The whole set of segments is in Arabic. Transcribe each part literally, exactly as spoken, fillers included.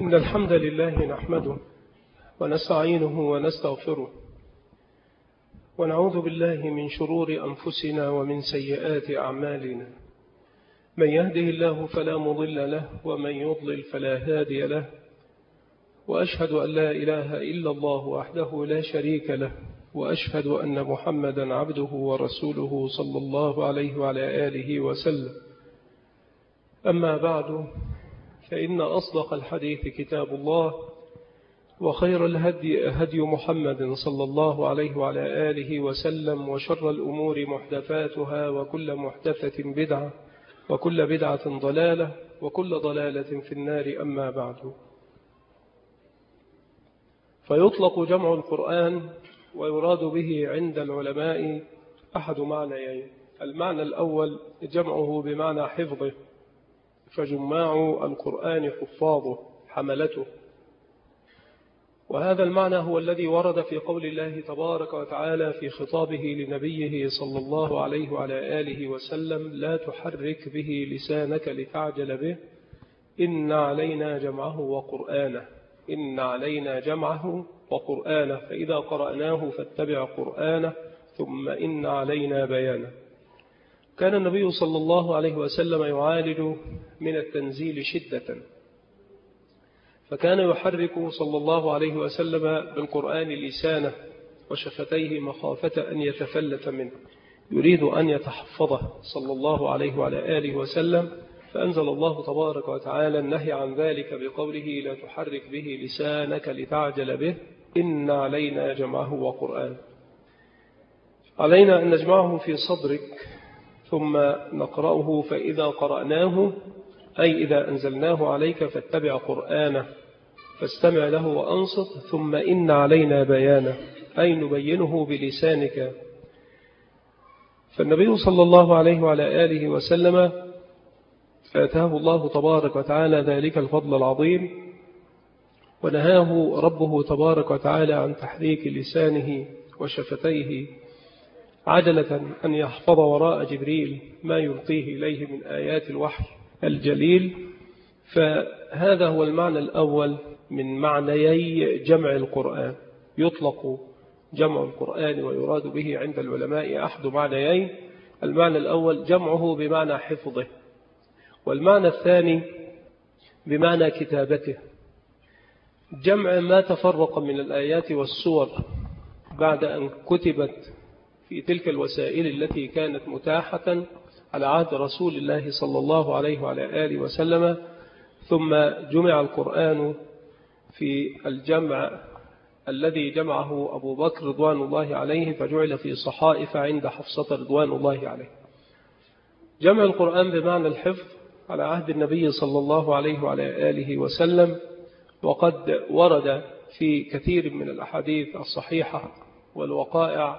إن الحمد لله نحمده ونستعينه ونستغفره ونعوذ بالله من شرور أنفسنا ومن سيئات أعمالنا. من يهده الله فلا مضل له ومن يضلل فلا هادي له، وأشهد أن لا إله إلا الله وحده لا شريك له، وأشهد أن محمدا عبده ورسوله صلى الله عليه وعلى آله وسلم. أما بعد، فإن أصدق الحديث كتاب الله، وخير الهدي هدي محمد صلى الله عليه وعلى آله وسلم، وشر الأمور محدثاتها، وكل محدثة بدعة، وكل بدعة ضلالة، وكل ضلالة في النار. أما بعد، فيطلق جمع القرآن ويراد به عند العلماء أحد معنيين. المعنى الأول جمعه بمعنى حفظه، فجماع القرآن حفاظه حملته، وهذا المعنى هو الذي ورد في قول الله تبارك وتعالى في خطابه لنبيه صلى الله عليه وعلى آله وسلم: لا تحرك به لسانك لتعجل به إن علينا جمعه وقرآنه إن علينا جمعه وقرآنه فإذا قرأناه فاتبع قرآنه ثم إن علينا بيانه. كان النبي صلى الله عليه وسلم يعالج من التنزيل شدة، فكان يحرك صلى الله عليه وسلم بالقرآن لسانه وشفتيه مخافة أن يتفلت منه، يريد أن يتحفظه صلى الله عليه وعلى آله وسلم، فأنزل الله تبارك وتعالى النهي عن ذلك بقوله: لا تحرك به لسانك لتعجل به إن علينا جمعه وقرآن. علينا أن نجمعه في صدرك ثم نقرأه، فإذا قرأناه أي إذا أنزلناه عليك فاتبع قرآنه فاستمع له وأنصت، ثم إن علينا بيانه أي نبينه بلسانك. فالنبي صلى الله عليه وعلى آله وسلم آتاه الله تبارك وتعالى ذلك الفضل العظيم، ونهاه ربه تبارك وتعالى عن تحريك لسانه وشفتيه عجلة أن يحفظ وراء جبريل ما يلقيه إليه من آيات الوحي الجليل. فهذا هو المعنى الأول من معنيي جمع القرآن. يطلق جمع القرآن ويراد به عند العلماء أحد معنيين. المعنى الأول جمعه بمعنى حفظه، والمعنى الثاني بمعنى كتابته، جمع ما تفرق من الآيات والسور بعد أن كتبت في تلك الوسائل التي كانت متاحة على عهد رسول الله صلى الله عليه وعلى آله وسلم، ثم جمع القرآن في الجمع الذي جمعه أبو بكر رضوان الله عليه، فجعل في صحائف عند حفصة رضوان الله عليه. جمع القرآن بمعنى الحفظ على عهد النبي صلى الله عليه وعلى آله وسلم، وقد ورد في كثير من الأحاديث الصحيحة والوقائع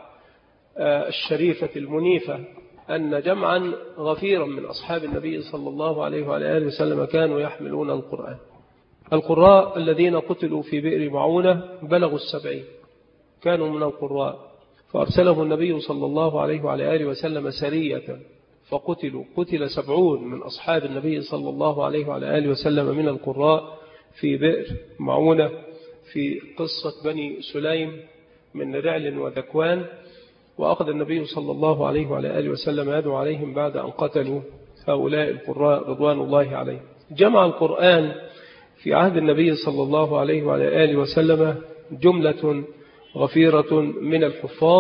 الشريفة المنيفة أن جمعا غفيرا من أصحاب النبي صلى الله عليه وعلى آله وسلم كانوا يحملون القرآن. القراء الذين قتلوا في بئر معونة بلغوا السبعين، كانوا من القراء، فأرسله النبي صلى الله عليه وعلى آله وسلم سرية فقتلوا قتل سبعون من أصحاب النبي صلى الله عليه وعلى آله وسلم من القراء في بئر معونة في قصة بني سليم من رعل وذكوان. وأخذ النبي صلى الله عليه وعلى آله وسلم يدعو عليهم بعد أن قتلوا هؤلاء القراء رضوان الله عليه. جمع القرآن في عهد النبي صلى الله عليه وعلى آله وسلم جملة غفيرة من الحفاظ،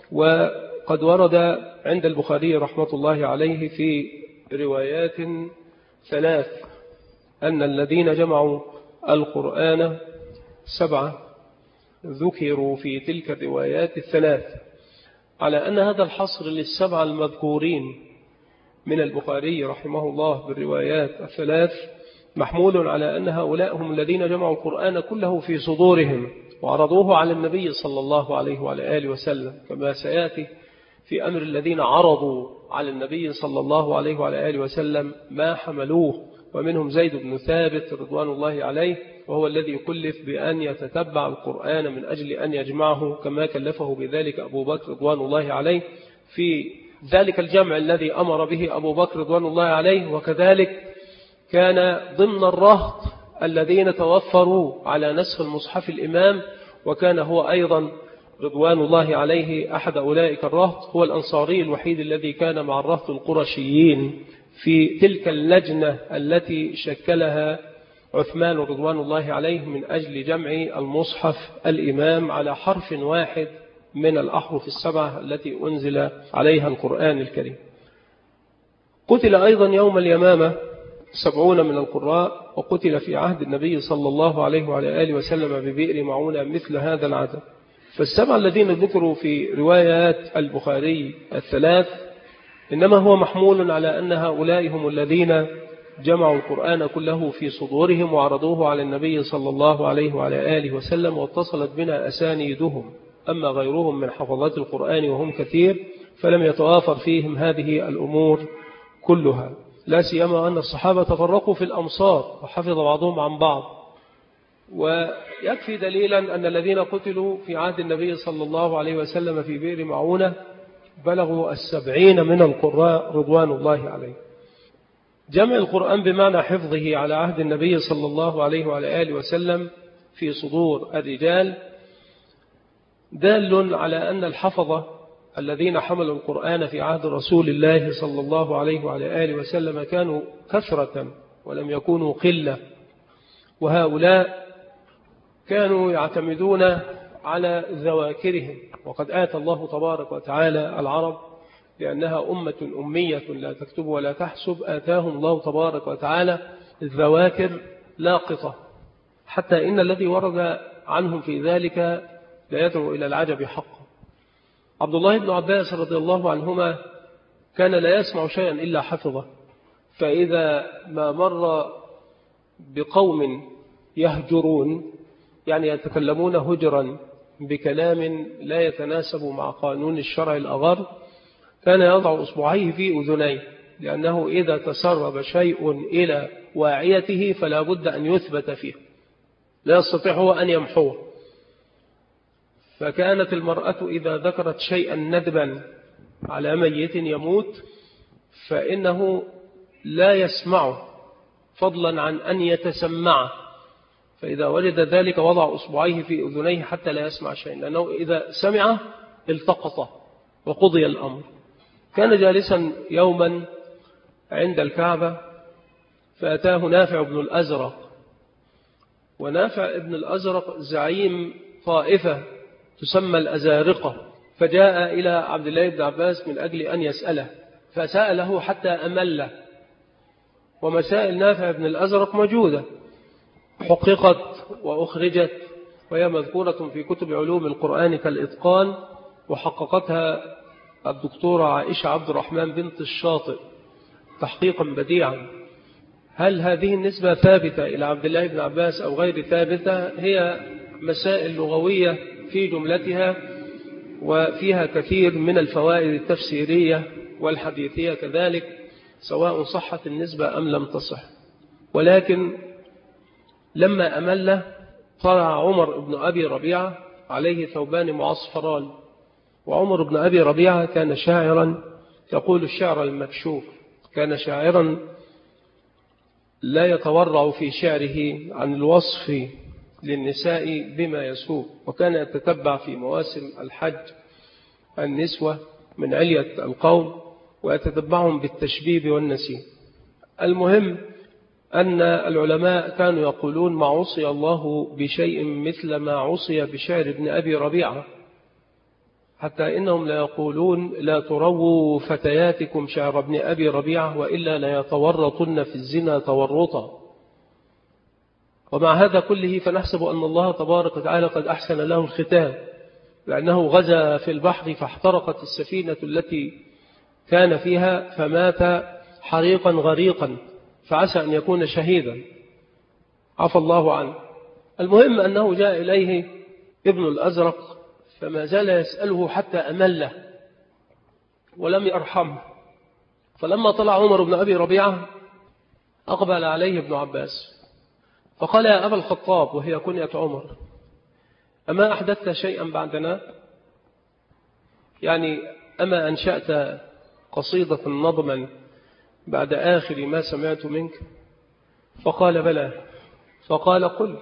وقد ورد عند البخاري رحمة الله عليه في روايات ثلاث أن الذين جمعوا القرآن سبعة ذكروا في تلك الروايات الثلاث، على أن هذا الحصر للسبعة المذكورين من البخاري رحمه الله بالروايات الثلاث محمول على أن هؤلاء هم الذين جمعوا القرآن كله في صدورهم وعرضوه على النبي صلى الله عليه وعلى آله وسلم، كما سيأتي في أمر الذين عرضوا على النبي صلى الله عليه وعلى آله وسلم ما حملوه، ومنهم زيد بن ثابت رضوان الله عليه، وهو الذي كلف بأن يتتبع القرآن من أجل أن يجمعه، كما كلفه بذلك أبو بكر رضوان الله عليه في ذلك الجمع الذي أمر به أبو بكر رضوان الله عليه. وكذلك كان ضمن الرهط الذين توفروا على نسخ المصحف الإمام، وكان هو أيضا رضوان الله عليه أحد أولئك الرهط، هو الأنصاري الوحيد الذي كان مع الرهط القرشيين في تلك اللجنة التي شكلها عثمان رضوان الله عليه من أجل جمع المصحف الإمام على حرف واحد من الأحرف السبعة التي أنزل عليها القرآن الكريم. قتل أيضا يوم اليمامة سبعون من القراء، وقتل في عهد النبي صلى الله عليه وعلى آله وسلم ببئر معونة مثل هذا العدد. فالسبع الذين ذكروا في روايات البخاري الثلاث إنما هو محمول على أن هؤلاء هم الذين جمعوا القرآن كله في صدورهم وعرضوه على النبي صلى الله عليه وعلى آله وسلم، واتصلت بنا أسانيدهم. أما غيرهم من حفظات القرآن وهم كثير فلم يتوافر فيهم هذه الأمور كلها، لا سيما أن الصحابة تفرقوا في الأمصار وحفظ بعضهم عن بعض. ويكفي دليلا أن الذين قتلوا في عهد النبي صلى الله عليه وسلم في بئر معونة بلغوا السبعين من القراء رضوان الله عليه. جمع القرآن بمعنى حفظه على عهد النبي صلى الله عليه وعلى آله وسلم في صدور الرجال دال على أن الحفظة الذين حملوا القرآن في عهد رسول الله صلى الله عليه وعلى آله وسلم كانوا كثرة ولم يكونوا قلة، وهؤلاء كانوا يعتمدون على ذواكرهم. وقد آتى الله تبارك وتعالى العرب لأنها أمة أمية لا تكتب ولا تحسب، آتاهم الله تبارك وتعالى الذواكر لاقطة، حتى إن الذي ورد عنهم في ذلك لا يدعو إلى العجب حقا. عبد الله بن عباس رضي الله عنهما كان لا يسمع شيئا إلا حفظه، فإذا ما مر بقوم يهجرون يعني يتكلمون هجرا بكلام لا يتناسب مع قانون الشرع الأغر كان يضع أصبعيه في أذنيه، لأنه إذا تسرب شيء إلى واعيته فلا بد أن يثبت فيه، لا يستطيع هو أن يمحوه. فكانت المرأة إذا ذكرت شيئا ندبا على ميت يموت فإنه لا يسمعه فضلا عن أن يتسمعه، فإذا وجد ذلك وضع أصبعيه في أذنيه حتى لا يسمع شيئا، لأنه إذا سمعه التقطه وقضي الأمر. كان جالسا يوما عند الكعبة فأتاه نافع بن الأزرق، ونافع بن الأزرق زعيم طائفة تسمى الأزارقة، فجاء إلى عبد الله بن عباس من أجل أن يسأله، فسأله حتى أمله. ومسائل نافع بن الأزرق موجودة حققت وأخرجت، وهي مذكورة في كتب علوم القرآن كالإتقان، وحققتها الدكتورة عائشة عبد الرحمن بنت الشاطئ تحقيقا بديعا. هل هذه النسبة ثابتة إلى عبد الله بن عباس أو غير ثابتة؟ هي مسائل لغوية في جملتها، وفيها كثير من الفوائد التفسيرية والحديثية كذلك، سواء صحت النسبة أم لم تصح. ولكن لما أمل طلع عمر بن أبي ربيعة عليه ثوبان معصفران، وعمر بن أبي ربيعة كان شاعرا يقول الشعر المكشوف، كان شاعرا لا يتورع في شعره عن الوصف للنساء بما يسوء، وكان يتتبع في مواسم الحج النسوة من علية القوم ويتتبعهم بالتشبيب والنسيم. المهم أن العلماء كانوا يقولون ما عصي الله بشيء مثل ما عصي بشعر ابن أبي ربيعة، حتى إنهم لا يقولون لا ترووا فتياتكم شعر ابن أبي ربيعة وإلا لا يتورطن في الزنا تورطا. ومع هذا كله فنحسب أن الله تبارك وتعالى قد أحسن له الختام، لأنه غزا في البحر فاحترقت السفينة التي كان فيها فمات حريقا غريقا، فعسى أن يكون شهيدا عفى الله عنه. المهم أنه جاء إليه ابن الأزرق فما زال يسأله حتى أمله ولم يرحمه. فلما طلع عمر بن أبي ربيعة أقبل عليه ابن عباس فقال يا أبا الخطاب، وهي كنية عمر، أما أحدثت شيئا بعدنا؟ يعني أما أنشأت قصيدة نظما بعد آخر ما سمعت منك؟ فقال بلى. فقال قل،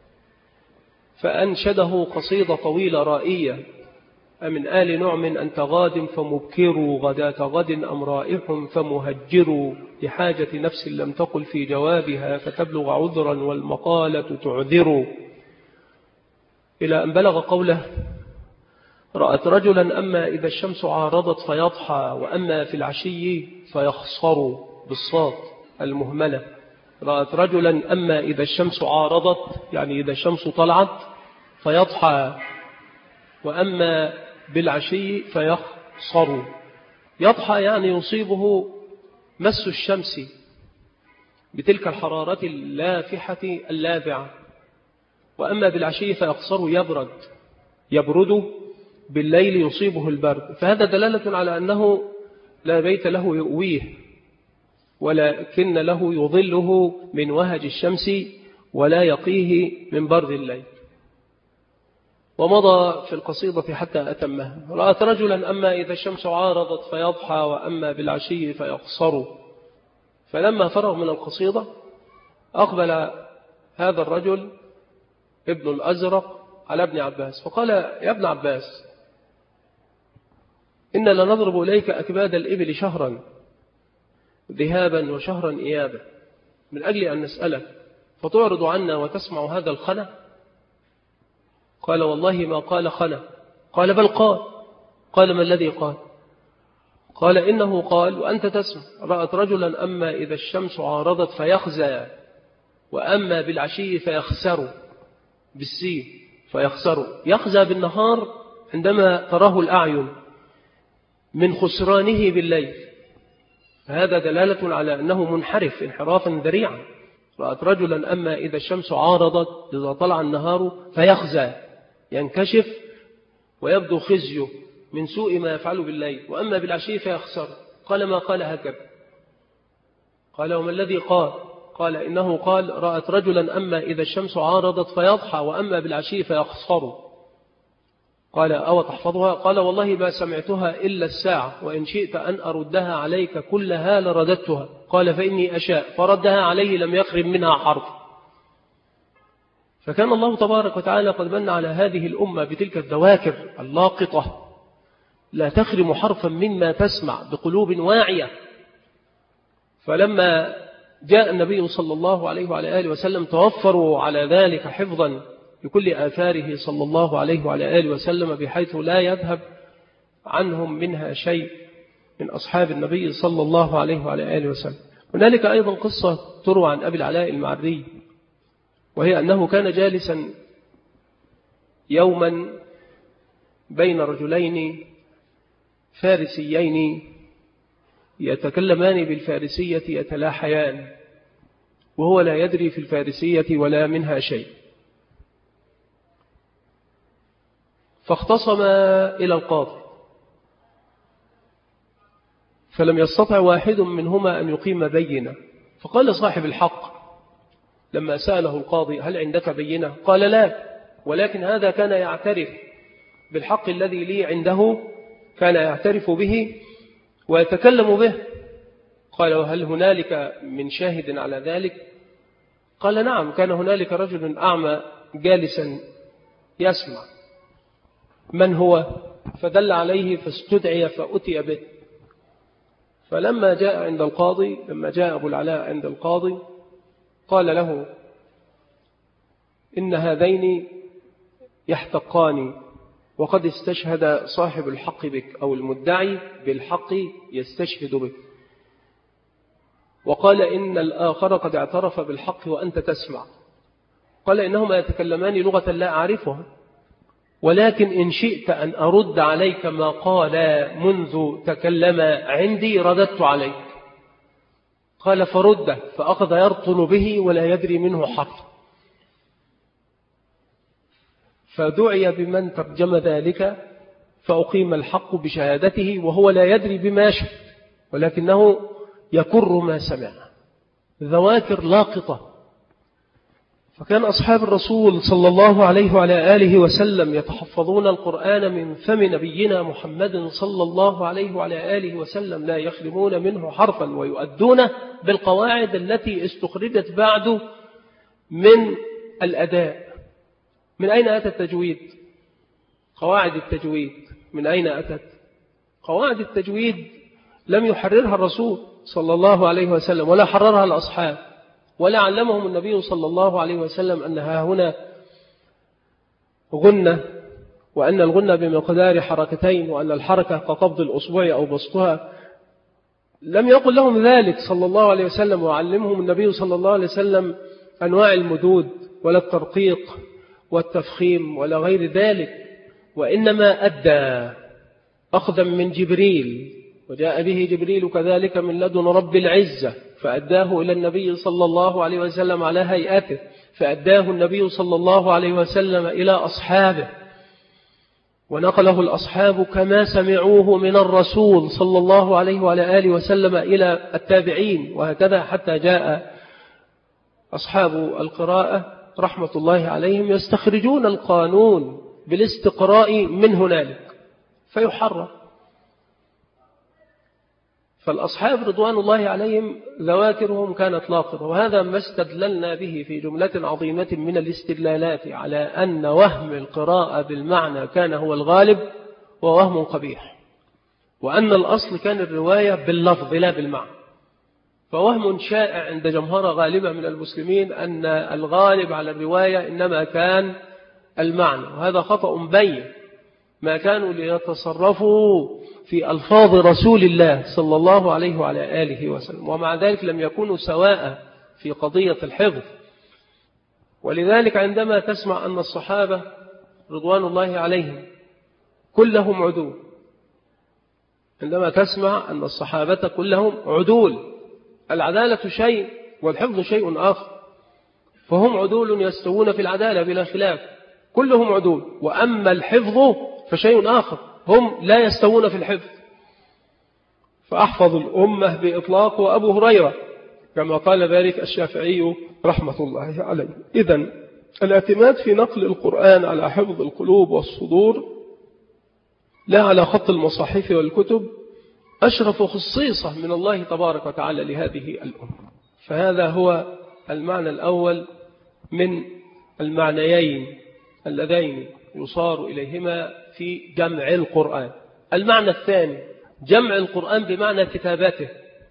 فأنشده قصيدة طويلة رائية: أمن آل نعم أنت غاد فمبكروا غداة غد أم رائح فمهجروا لحاجة نفس لم تقل في جوابها فتبلغ عذرا والمقالة تعذر، إلى أن بلغ قوله: رأت رجلا أما إذا الشمس عارضت فيضحى وأما في العشي فيخصر بالصاد المهملة. رأت رجلا أما إذا الشمس عارضت يعني إذا الشمس طلعت فيضحى وأما بالعشي فيخصر. يضحى يعني يصيبه مس الشمس بتلك الحرارة اللافحة اللاذعة، وأما بالعشي فيخصر يبرد يبرد بالليل يصيبه البرد. فهذا دلالة على أنه لا بيت له يؤويه ولكن له يظله من وهج الشمس ولا يقيه من برد الليل. ومضى في القصيدة حتى أتمها: رأت رجلا أما إذا الشمس عارضت فيضحى وأما بالعشي فيقصر. فلما فرغ من القصيدة أقبل هذا الرجل ابن الأزرق على ابن عباس فقال: يا ابن عباس، إن لنضرب إليك أكباد الإبل شهرا ذهابا وشهرا إيابا من أجل أن نسألك فتعرض عنا وتسمع هذا الخنا. قال: والله ما قال خنا. قال: بل قال. قال: ما الذي قال؟ قال: إنه قال وأنت تسمع: رأت رجلا أما إذا الشمس عارضت فيخزى وأما بالعشي فيخسر بالسين فيخسر. يخزى بالنهار عندما تراه الأعين من خسرانه بالليل، فهذا دلالة على أنه منحرف انحرافا ذريعا. رأت رجلا أما إذا الشمس عارضت إذا طلع النهار فيخزى ينكشف ويبدو خزيه من سوء ما يفعله بالليل، وأما بالعشي فيخسر. قال: ما قال هكذا. قال: وما الذي قال؟ قال: إنه قال رأت رجلا أما إذا الشمس عارضت فيضحى وأما بالعشي فيخسر. قال: أو تحفظها؟ قال: والله ما سمعتها إلا الساعة، وإن شئت أن أردها عليك كلها لرددتها. قال: فإني أشاء. فردها عليه لم يخرج منها حرف. فكان الله تبارك وتعالى قد من على هذه الأمة بتلك الذواكر اللاقطة لا تخرم حرفا مما تسمع بقلوب واعية. فلما جاء النبي صلى الله عليه وعلى آله وسلم توفروا على ذلك حفظا لكل آثاره صلى الله عليه وعلى آله وسلم، بحيث لا يذهب عنهم منها شيء من أصحاب النبي صلى الله عليه وعلى آله وسلم. هنالك أيضا قصة تروى عن أبي العلاء المعري، وهي أنه كان جالسا يوما بين رجلين فارسيين يتكلمان بالفارسية يتلاحيان، وهو لا يدري في الفارسية ولا منها شيء. فاختصما إلى القاضي، فلم يستطع واحد منهما أن يقيم بينة. فقال صاحب الحق لما سأله القاضي: هل عندك بينة؟ قال: لا، ولكن هذا كان يعترف بالحق الذي لي عنده، كان يعترف به ويتكلم به. قال: وهل هنالك من شاهد على ذلك؟ قال: نعم، كان هنالك رجل أعمى جالسا يسمع. من هو؟ فدل عليه فاستدعي فأتي به. فلما جاء عند القاضي لما جاء أبو العلاء عند القاضي قال له: إن هذين يحتقان، وقد استشهد صاحب الحق بك، أو المدعي بالحق يستشهد بك، وقال إن الآخر قد اعترف بالحق وأنت تسمع. قال: إنهما يتكلمان لغة لا أعرفها، ولكن إن شئت أن أرد عليك ما قال منذ تكلم عندي رددت عليك. قال: فرده. فأخذ يرطن به ولا يدري منه حرف. فدعي بمن ترجم ذلك فأقيم الحق بشهادته وهو لا يدري بما شهد، ولكنه يكر ما سمع. ذواكر لاقطة. فكان أصحاب الرسول صلى الله عليه وعلى آله وسلم يتحفظون القرآن من فم نبينا محمد صلى الله عليه وعلى آله وسلم، لا يخرمون منه حرفا، ويؤدونه بالقواعد التي استخرجت بعد من الأداء. من أين أتى التجويد؟ قواعد التجويد من أين أتت؟ قواعد التجويد لم يحررها الرسول صلى الله عليه وسلم ولا حررها الأصحاب ولا علمهم النبي صلى الله عليه وسلم أنها هنا غنة، وأن الغنة بمقدار حركتين، وأن الحركة كقبض الأصبع أو بسطها. لم يقل لهم ذلك صلى الله عليه وسلم، وعلمهم النبي صلى الله عليه وسلم أنواع المدود ولا الترقيق والتفخيم ولا غير ذلك، وإنما أدى أخذا من جبريل، وجاء به جبريل كذلك من لدن رب العزة فأداه إلى النبي صلى الله عليه وسلم على هيئته، فأداه النبي صلى الله عليه وسلم إلى أصحابه، ونقله الأصحاب كما سمعوه من الرسول صلى الله عليه وعلى آله وسلم إلى التابعين، وهكذا حتى جاء أصحاب القراءة رحمة الله عليهم يستخرجون القانون بالاستقراء من هنالك فيحرر. فالأصحاب رضوان الله عليهم ذواكرهم كانت لاقطة، وهذا ما استدللنا به في جملة عظيمة من الاستدلالات على أن وهم القراءة بالمعنى كان هو الغالب ووهم قبيح، وأن الأصل كان الرواية باللفظ لا بالمعنى. فوهم شائع عند جمهرة غالبة من المسلمين أن الغالب على الرواية إنما كان المعنى، وهذا خطأ بين. ما كانوا ليتصرفوا في ألفاظ رسول الله صلى الله عليه وعلى آله وسلم، ومع ذلك لم يكونوا سواء في قضية الحفظ. ولذلك عندما تسمع أن الصحابة رضوان الله عليهم كلهم عدول، عندما تسمع أن الصحابة كلهم عدول، العدالة شيء والحفظ شيء آخر، فهم عدول يستوون في العدالة بلا خلاف، كلهم عدول. وأما الحفظ فشيء آخر، هم لا يستوون في الحفظ. فأحفظ الأمة بإطلاق وأبو هريرة كما قال ذلك الشافعي رحمة الله عليه. إذن الاعتماد في نقل القرآن على حفظ القلوب والصدور لا على خط المصاحف والكتب أشرف خصيصة من الله تبارك وتعالى لهذه الأمة. فهذا هو المعنى الأول من المعنيين اللذين يصار إليهما في جمع القرآن. المعنى الثاني جمع القرآن بمعنى كتابته،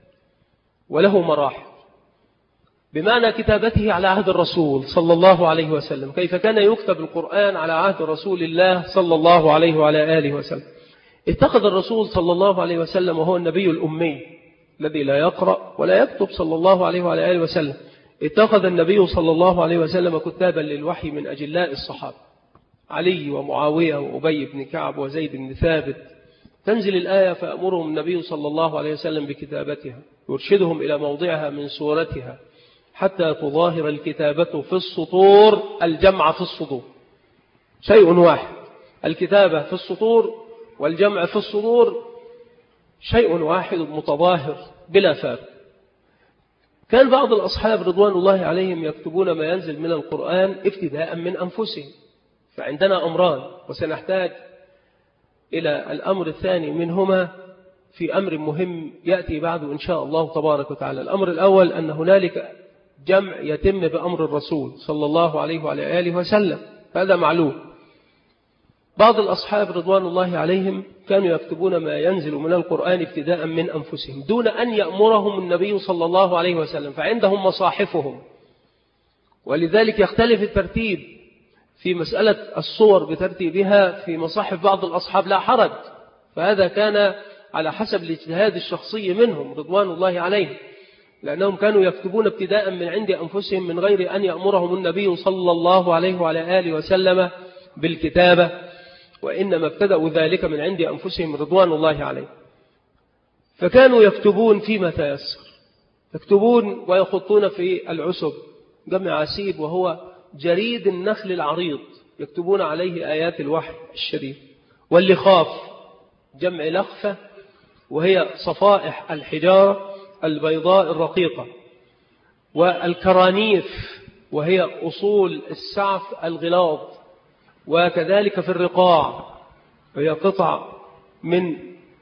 وله مراحل. بمعنى كتابته على عهد الرسول صلى الله عليه وسلم، كيف كان يكتب القرآن على عهد رسول الله صلى الله عليه وعلى آله وسلم. اتخذ الرسول صلى الله عليه وسلم وهو النبي الأمي الذي لا يقرأ ولا يكتب صلى الله عليه وعلى آله وسلم، اتخذ النبي صلى الله عليه وسلم كتابا للوحي من أجلاء الصحابة، علي ومعاوية وأبي بن كعب وزيد بن ثابت. تنزل الآية فأمرهم النبي صلى الله عليه وسلم بكتابتها، يرشدهم إلى موضعها من سورتها حتى تظاهر الكتابة في السطور الجمع في الصدور، شيء واحد. الكتابة في السطور والجمع في الصدور شيء واحد متظاهر بلا فارق. كان بعض الأصحاب رضوان الله عليهم يكتبون ما ينزل من القرآن ابتداء من أنفسهم. فعندنا أمران، وسنحتاج إلى الأمر الثاني منهما في أمر مهم يأتي بعده إن شاء الله تبارك وتعالى. الأمر الأول أن هنالك جمع يتم بأمر الرسول صلى الله عليه وعلى آله وسلم، هذا معلوم. بعض الأصحاب رضوان الله عليهم كانوا يكتبون ما ينزل من القرآن ابتداء من أنفسهم دون أن يأمرهم النبي صلى الله عليه وسلم، فعندهم مصاحفهم، ولذلك يختلف الترتيب في مسألة الصور بترتيبها في مصاحف بعض الأصحاب لا حرج، فهذا كان على حسب الاجتهاد الشخصي منهم رضوان الله عليهم، لأنهم كانوا يكتبون ابتداء من عند أنفسهم من غير أن يأمرهم النبي صلى الله عليه وعلى آله وسلم بالكتابة، وإنما ابتدأوا ذلك من عند أنفسهم رضوان الله عليهم. فكانوا يكتبون فيما تيسر، يكتبون ويخطون في العسب، جمع عسيب وهو جريد النخل العريض، يكتبون عليه آيات الوحي الشريف. واللخاف جمع لخفة، وهي صفائح الحجارة البيضاء الرقيقة. والكرانيف وهي أصول السعف الغلاظ. وكذلك في الرقاع وهي قطع من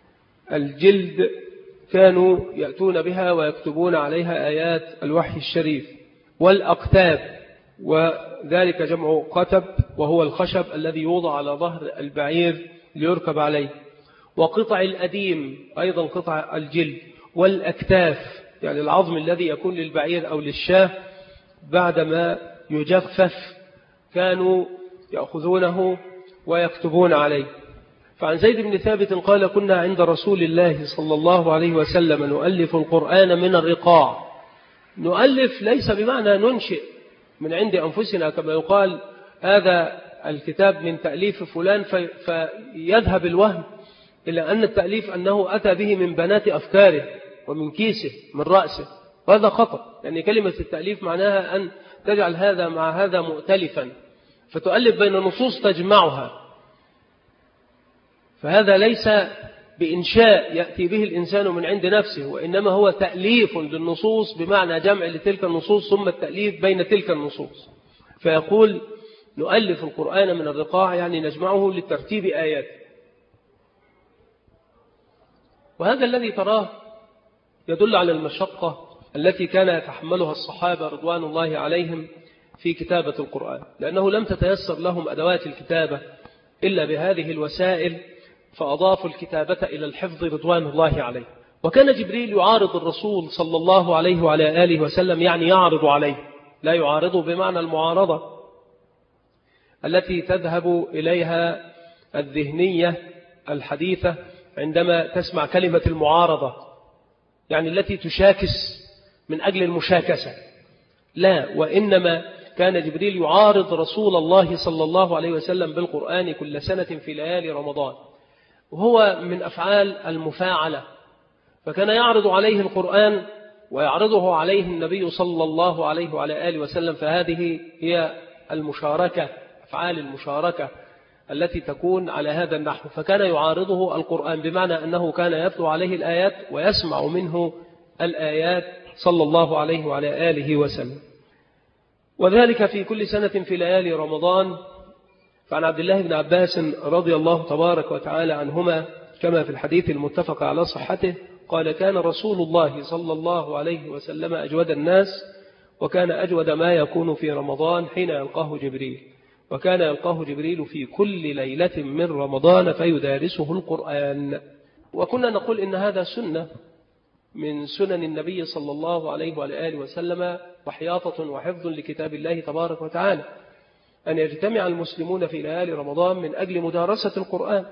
الجلد كانوا يأتون بها ويكتبون عليها آيات الوحي الشريف. والأقتاب وذلك جمع قتب، وهو الخشب الذي يوضع على ظهر البعير ليركب عليه. وقطع الأديم أيضا قطع الجلد، والأكتاف يعني العظم الذي يكون للبعير أو للشاة بعدما يجفف كانوا يأخذونه ويكتبون عليه. فعن زيد بن ثابت قال: كنا عند رسول الله صلى الله عليه وسلم نؤلف القرآن من الرقاع. نؤلف ليس بمعنى ننشئ من عند أنفسنا كما يقال هذا الكتاب من تأليف فلان فيذهب الوهم إلى أن التأليف أنه أتى به من بنات أفكاره ومن كيسه من رأسه، وهذا خطأ. يعني كلمة التأليف معناها أن تجعل هذا مع هذا مؤتلفا، فتؤلف بين نصوص تجمعها، فهذا ليس بإنشاء يأتي به الإنسان من عند نفسه، وإنما هو تأليف للنصوص بمعنى جمع لتلك النصوص ثم التأليف بين تلك النصوص. فيقول: نؤلف القرآن من الرقاع، يعني نجمعه لترتيب آياته. وهذا الذي تراه يدل على المشقة التي كان يتحملها الصحابة رضوان الله عليهم في كتابة القرآن، لأنه لم تتيسر لهم أدوات الكتابة إلا بهذه الوسائل، فأضافوا الكتابة إلى الحفظ رضوان الله عليه. وكان جبريل يعارض الرسول صلى الله عليه وعلى آله وسلم، يعني يعرض عليه، لا يعارضه بمعنى المعارضة التي تذهب إليها الذهنية الحديثة عندما تسمع كلمة المعارضة، يعني التي تشاكس من أجل المشاكسة. لا، وإنما كان جبريل يعارض رسول الله صلى الله عليه وسلم بالقرآن كل سنة في ليالي رمضان، وهو من أفعال المفاعلة. فكان يعرض عليه القرآن ويعرضه عليه النبي صلى الله عليه وعلى آله وسلم، فهذه هي المشاركة، أفعال المشاركة التي تكون على هذا النحو. فكان يعارضه القرآن بمعنى أنه كان يتلو عليه الآيات ويسمع منه الآيات صلى الله عليه وعلى آله وسلم، وذلك في كل سنة في ليالي رمضان. فعن عبد الله بن عباس رضي الله تبارك وتعالى عنهما كما في الحديث المتفق على صحته قال: كان رسول الله صلى الله عليه وسلم أجود الناس، وكان أجود ما يكون في رمضان حين يلقاه جبريل، وكان يلقاه جبريل في كل ليلة من رمضان فيدارسه القرآن. وكنا نقول إن هذا سنة من سنن النبي صلى الله عليه وآله وسلم، وحياطة وحفظ لكتاب الله تبارك وتعالى، أن يجتمع المسلمون في ليالي رمضان من أجل مدارسة القرآن،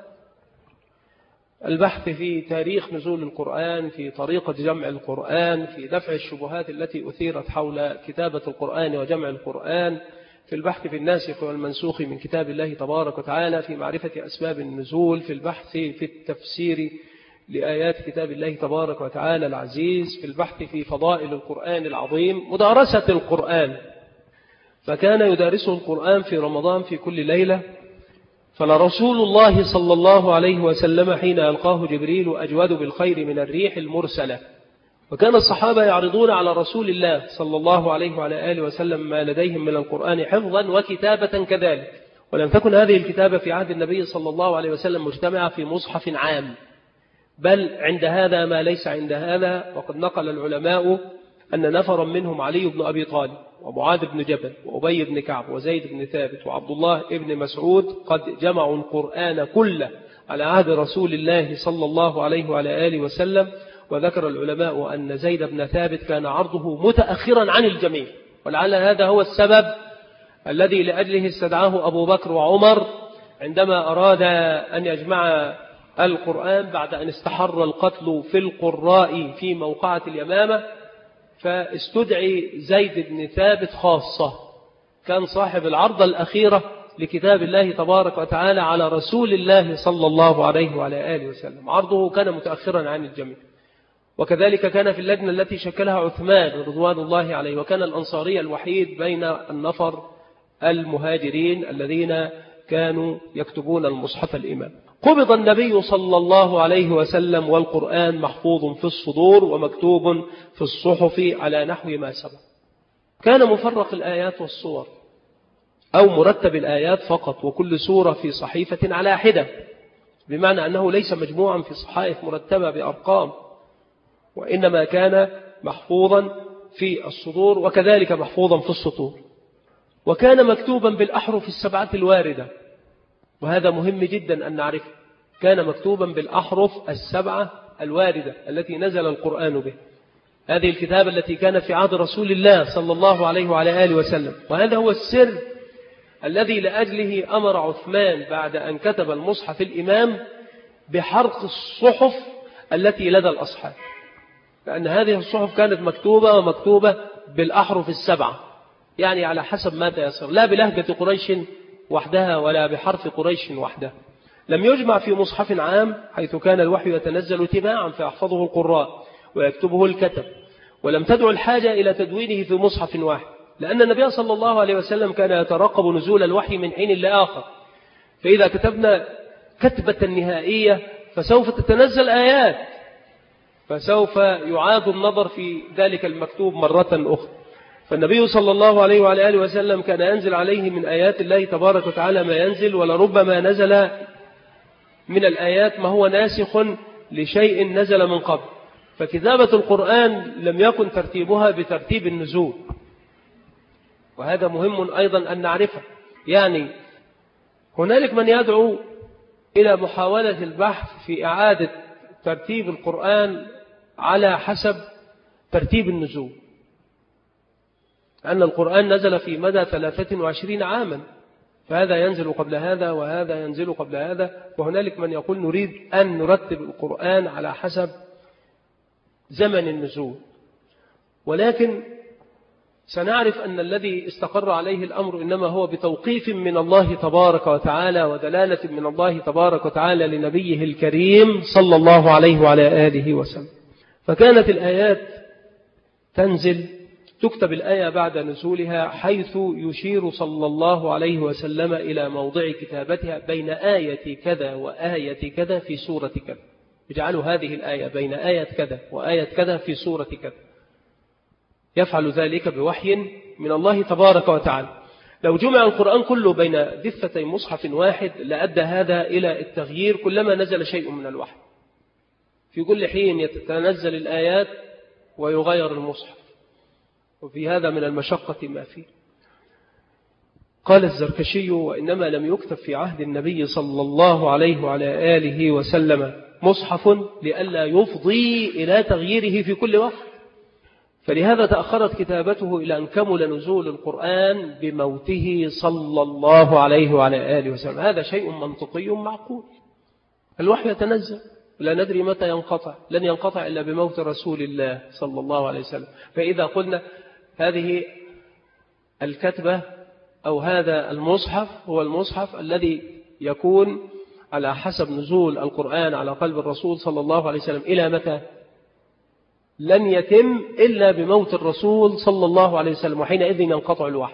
البحث في تاريخ نزول القرآن، في طريقة جمع القرآن، في دفع الشبهات التي أثيرت حول كتابة القرآن وجمع القرآن، في البحث في الناسخ والمنسوخ من كتاب الله تبارك وتعالى، في معرفة أسباب النزول، في البحث في التفسير لآيات كتاب الله تبارك وتعالى العزيز، في البحث في فضائل القرآن العظيم، مدارسة القرآن. فكان يدارسه القرآن في رمضان في كل ليلة. فلرسول الله صلى الله عليه وسلم حين يلقاه جبريل أجود بالخير من الريح المرسلة. وكان الصحابة يعرضون على رسول الله صلى الله عليه وعلى آله وسلم ما لديهم من القرآن حفظا وكتابة كذلك. ولم تكن هذه الكتابة في عهد النبي صلى الله عليه وسلم مجتمعة في مصحف عام، بل عند هذا ما ليس عند هذا. وقد نقل العلماء أن نفرا منهم علي بن أبي طالب ومعاذ بن جبل وأبي بن كعب وزيد بن ثابت وعبد الله بن مسعود قد جمعوا القرآن كله على عهد رسول الله صلى الله عليه وعلى آله وسلم. وذكر العلماء أن زيد بن ثابت كان عرضه متأخرا عن الجميع، ولعل هذا هو السبب الذي لأجله استدعاه أبو بكر وعمر عندما أراد أن يجمع القرآن بعد أن استحر القتل في القراء في موقعة اليمامة، فاستدعي زيد بن ثابت خاصة، كان صاحب العرضة الأخيرة لكتاب الله تبارك وتعالى على رسول الله صلى الله عليه وعلى آله وسلم، عرضه كان متأخرا عن الجميع. وكذلك كان في اللجنة التي شكلها عثمان رضوان الله عليه، وكان الأنصاري الوحيد بين النفر المهاجرين الذين كانوا يكتبون المصحف الإمام. قبض النبي صلى الله عليه وسلم والقرآن محفوظ في الصدور ومكتوب في الصحف على نحو ما سبق. كان مفرق الآيات والصور أو مرتب الآيات فقط، وكل سورة في صحيفة على حدة، بمعنى أنه ليس مجموعا في صحائف مرتبة بأرقام، وإنما كان محفوظا في الصدور وكذلك محفوظا في السطور. وكان مكتوبا بالأحرف السبعة الواردة، وهذا مهم جدا أن نعرفه، كان مكتوبا بالأحرف السبعة الواردة التي نزل القرآن به. هذه الكتابة التي كانت في عهد رسول الله صلى الله عليه وعلى آله وسلم، وهذا هو السر الذي لأجله أمر عثمان بعد أن كتب المصحف الإمام بحرق الصحف التي لدى الأصحاب، لأن هذه الصحف كانت مكتوبة ومكتوبة بالأحرف السبعة، يعني على حسب ما تيسر، لا بلهجة قريش وحدها ولا بحرف قريش وحدها. لم يجمع في مصحف عام حيث كان الوحي يتنزل تباعا فيحفظه القراء ويكتبه الكتب، ولم تدع الحاجة إلى تدوينه في مصحف واحد، لأن النبي صلى الله عليه وسلم كان يترقب نزول الوحي من حين لآخر، فإذا كتبنا كتبة نهائية فسوف تتنزل آيات، فسوف يعاد النظر في ذلك المكتوب مرة أخرى. فالنبي صلى الله عليه وعلى آله وسلم كان ينزل عليه من آيات الله تبارك وتعالى ما ينزل، ولربما نزل من الآيات ما هو ناسخ لشيء نزل من قبل. فكتابة القرآن لم يكن ترتيبها بترتيب النزول، وهذا مهم أيضا أن نعرفه. يعني هنالك من يدعو إلى محاولة البحث في إعادة ترتيب القرآن على حسب ترتيب النزول، أن القرآن نزل في مدى ثلاثة وعشرين عاما، فهذا ينزل قبل هذا وهذا ينزل قبل هذا. وهنالك من يقول نريد أن نرتب القرآن على حسب زمن النزول، ولكن سنعرف أن الذي استقر عليه الأمر إنما هو بتوقيف من الله تبارك وتعالى ودلالة من الله تبارك وتعالى لنبيه الكريم صلى الله عليه وعلى آله وسلم. فكانت الآيات تنزل، تكتب الآية بعد نزولها، حيث يشير صلى الله عليه وسلم إلى موضع كتابتها بين آية كذا وآية كذا في سورة كذا، يجعل هذه الآية بين آية كذا وآية كذا في سورة كذا، يفعل ذلك بوحي من الله تبارك وتعالى. لو جمع القرآن كله بين دفتي مصحف واحد لأدى هذا إلى التغيير كلما نزل شيء من الوحي، في كل حين يتنزل الآيات ويغير المصحف، وفي هذا من المشقة ما فيه. قال الزركشي: وإنما لم يكتب في عهد النبي صلى الله عليه وعلى آله وسلم مصحف لئلا يفضي إلى تغييره في كل وقت، فلهذا تأخرت كتابته إلى أن كمل نزول القرآن بموته صلى الله عليه وعلى آله وسلم. هذا شيء منطقي معقول، الوحي يتنزل لا ندري متى ينقطع، لن ينقطع إلا بموت رسول الله صلى الله عليه وسلم. فإذا قلنا هذه الكتبة أو هذا المصحف هو المصحف الذي يكون على حسب نزول القرآن على قلب الرسول صلى الله عليه وسلم، إلى متى؟ لن يتم إلا بموت الرسول صلى الله عليه وسلم، وحينئذ ينقطع الوحي،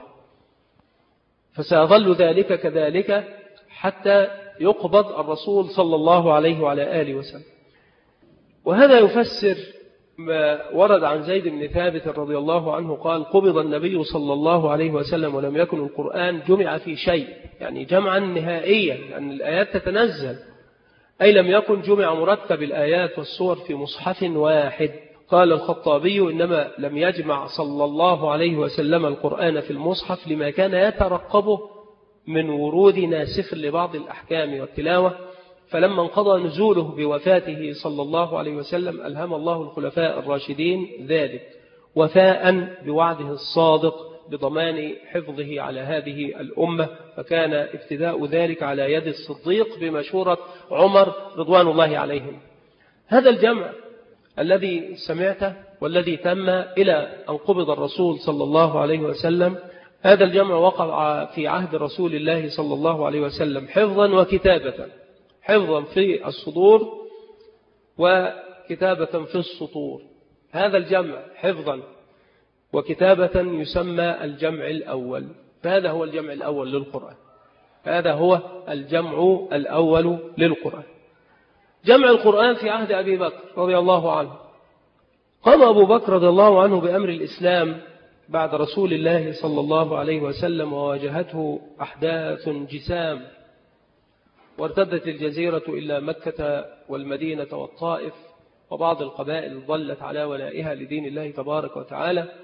فسيظل ذلك كذلك حتى يقبض الرسول صلى الله عليه وعلى آله وسلم. وهذا يفسر ما ورد عن زيد بن ثابت رضي الله عنه قال: قبض النبي صلى الله عليه وسلم ولم يكن القرآن جمع في شيء، يعني جمعا نهائيا، لأن الآيات تتنزل، أي لم يكن جمع مرتب الآيات والصور في مصحف واحد. قال الخطابي: إنما لم يجمع صلى الله عليه وسلم القرآن في المصحف لما كان يترقبه من ورود ناسخ لبعض الأحكام والتلاوة، فلما انقضى نزوله بوفاته صلى الله عليه وسلم ألهم الله الخلفاء الراشدين ذلك، وفاء بوعده الصادق بضمان حفظه على هذه الأمة، فكان ابتداء ذلك على يد الصديق بمشورة عمر رضوان الله عليهم. هذا الجمع الذي سمعته والذي تم إلى أن قبض الرسول صلى الله عليه وسلم، هذا الجمع وقع في عهد رسول الله صلى الله عليه وسلم حفظا وكتابة، حفظا في الصدور وكتابة في السطور. هذا الجمع حفظا وكتابة يسمى الجمع الأول، فهذا هو الجمع الأول للقرآن، هذا هو الجمع الأول للقرآن. جمع القرآن في عهد أبي بكر رضي الله عنه. قام أبو بكر رضي الله عنه بأمر الإسلام بعد رسول الله صلى الله عليه وسلم، وواجهته أحداث جسام، وارتدت الجزيرة إلى مكة والمدينة والطائف، وبعض القبائل ظلت على ولائها لدين الله تبارك وتعالى.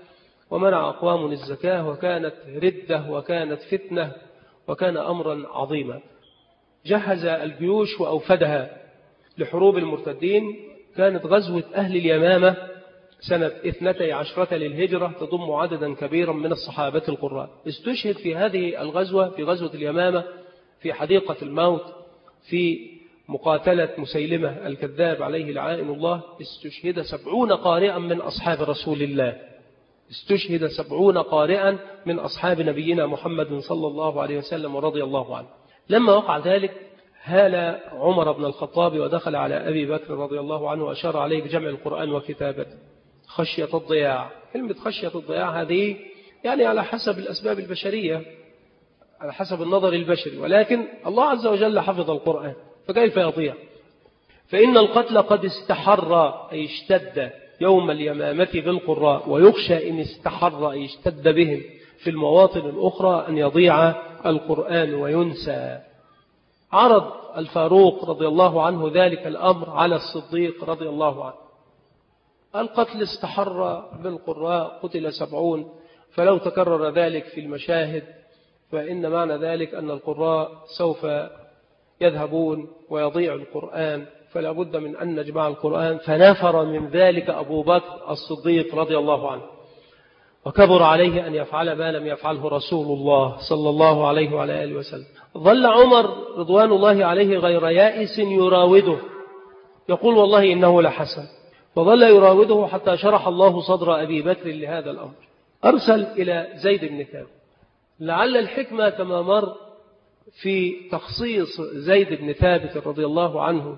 ومنع أقوام الزكاة، وكانت ردة وكانت فتنة وكان أمرا عظيما. جهز الجيوش وأوفدها لحروب المرتدين. كانت غزوة أهل اليمامة سنة اثنتي عشرة للهجرة تضم عددا كبيرا من الصحابة القراء. استشهد في هذه الغزوة، في غزوة اليمامة، في حديقة الموت، في مقاتلة مسيلمة الكذاب عليه لعائن الله، استشهد سبعون قارئا من أصحاب رسول الله. استشهد سبعون قارئا من أصحاب نبينا محمد صلى الله عليه وسلم ورضي الله عنه. لما وقع ذلك هال عمر بن الخطاب ودخل على أبي بكر رضي الله عنه وأشار عليه بجمع القرآن وكتابته خشية الضياع. كلمة خشية الضياع هذه يعني على حسب الأسباب البشرية، على حسب النظر البشري، ولكن الله عز وجل حفظ القرآن فكيف يضيع؟ فإن القتل قد استحر أي اشتد يوم اليمامة بالقراء، ويخشى إن استحر أي اشتد بهم في المواطن الأخرى أن يضيع القرآن وينسى. عرض الفاروق رضي الله عنه ذلك الأمر على الصديق رضي الله عنه. القتل استحر بالقراء، قتل سبعون، فلو تكرر ذلك في المشاهد فإن معنى ذلك أن القراء سوف يذهبون ويضيع القرآن، فلا بد من أن نجمع القرآن. فنفر من ذلك أبو بكر الصديق رضي الله عنه، وكبر عليه أن يفعل ما لم يفعله رسول الله صلى الله عليه وعلى آله وسلم. ظل عمر رضوان الله عليه غير يائس يراوده، يقول والله إنه لحسن، فظل يراوده حتى شرح الله صدر أبي بكر لهذا الأمر. أرسل إلى زيد بن ثابت، لعل الحكمة كما مر في تخصيص زيد بن ثابت رضي الله عنه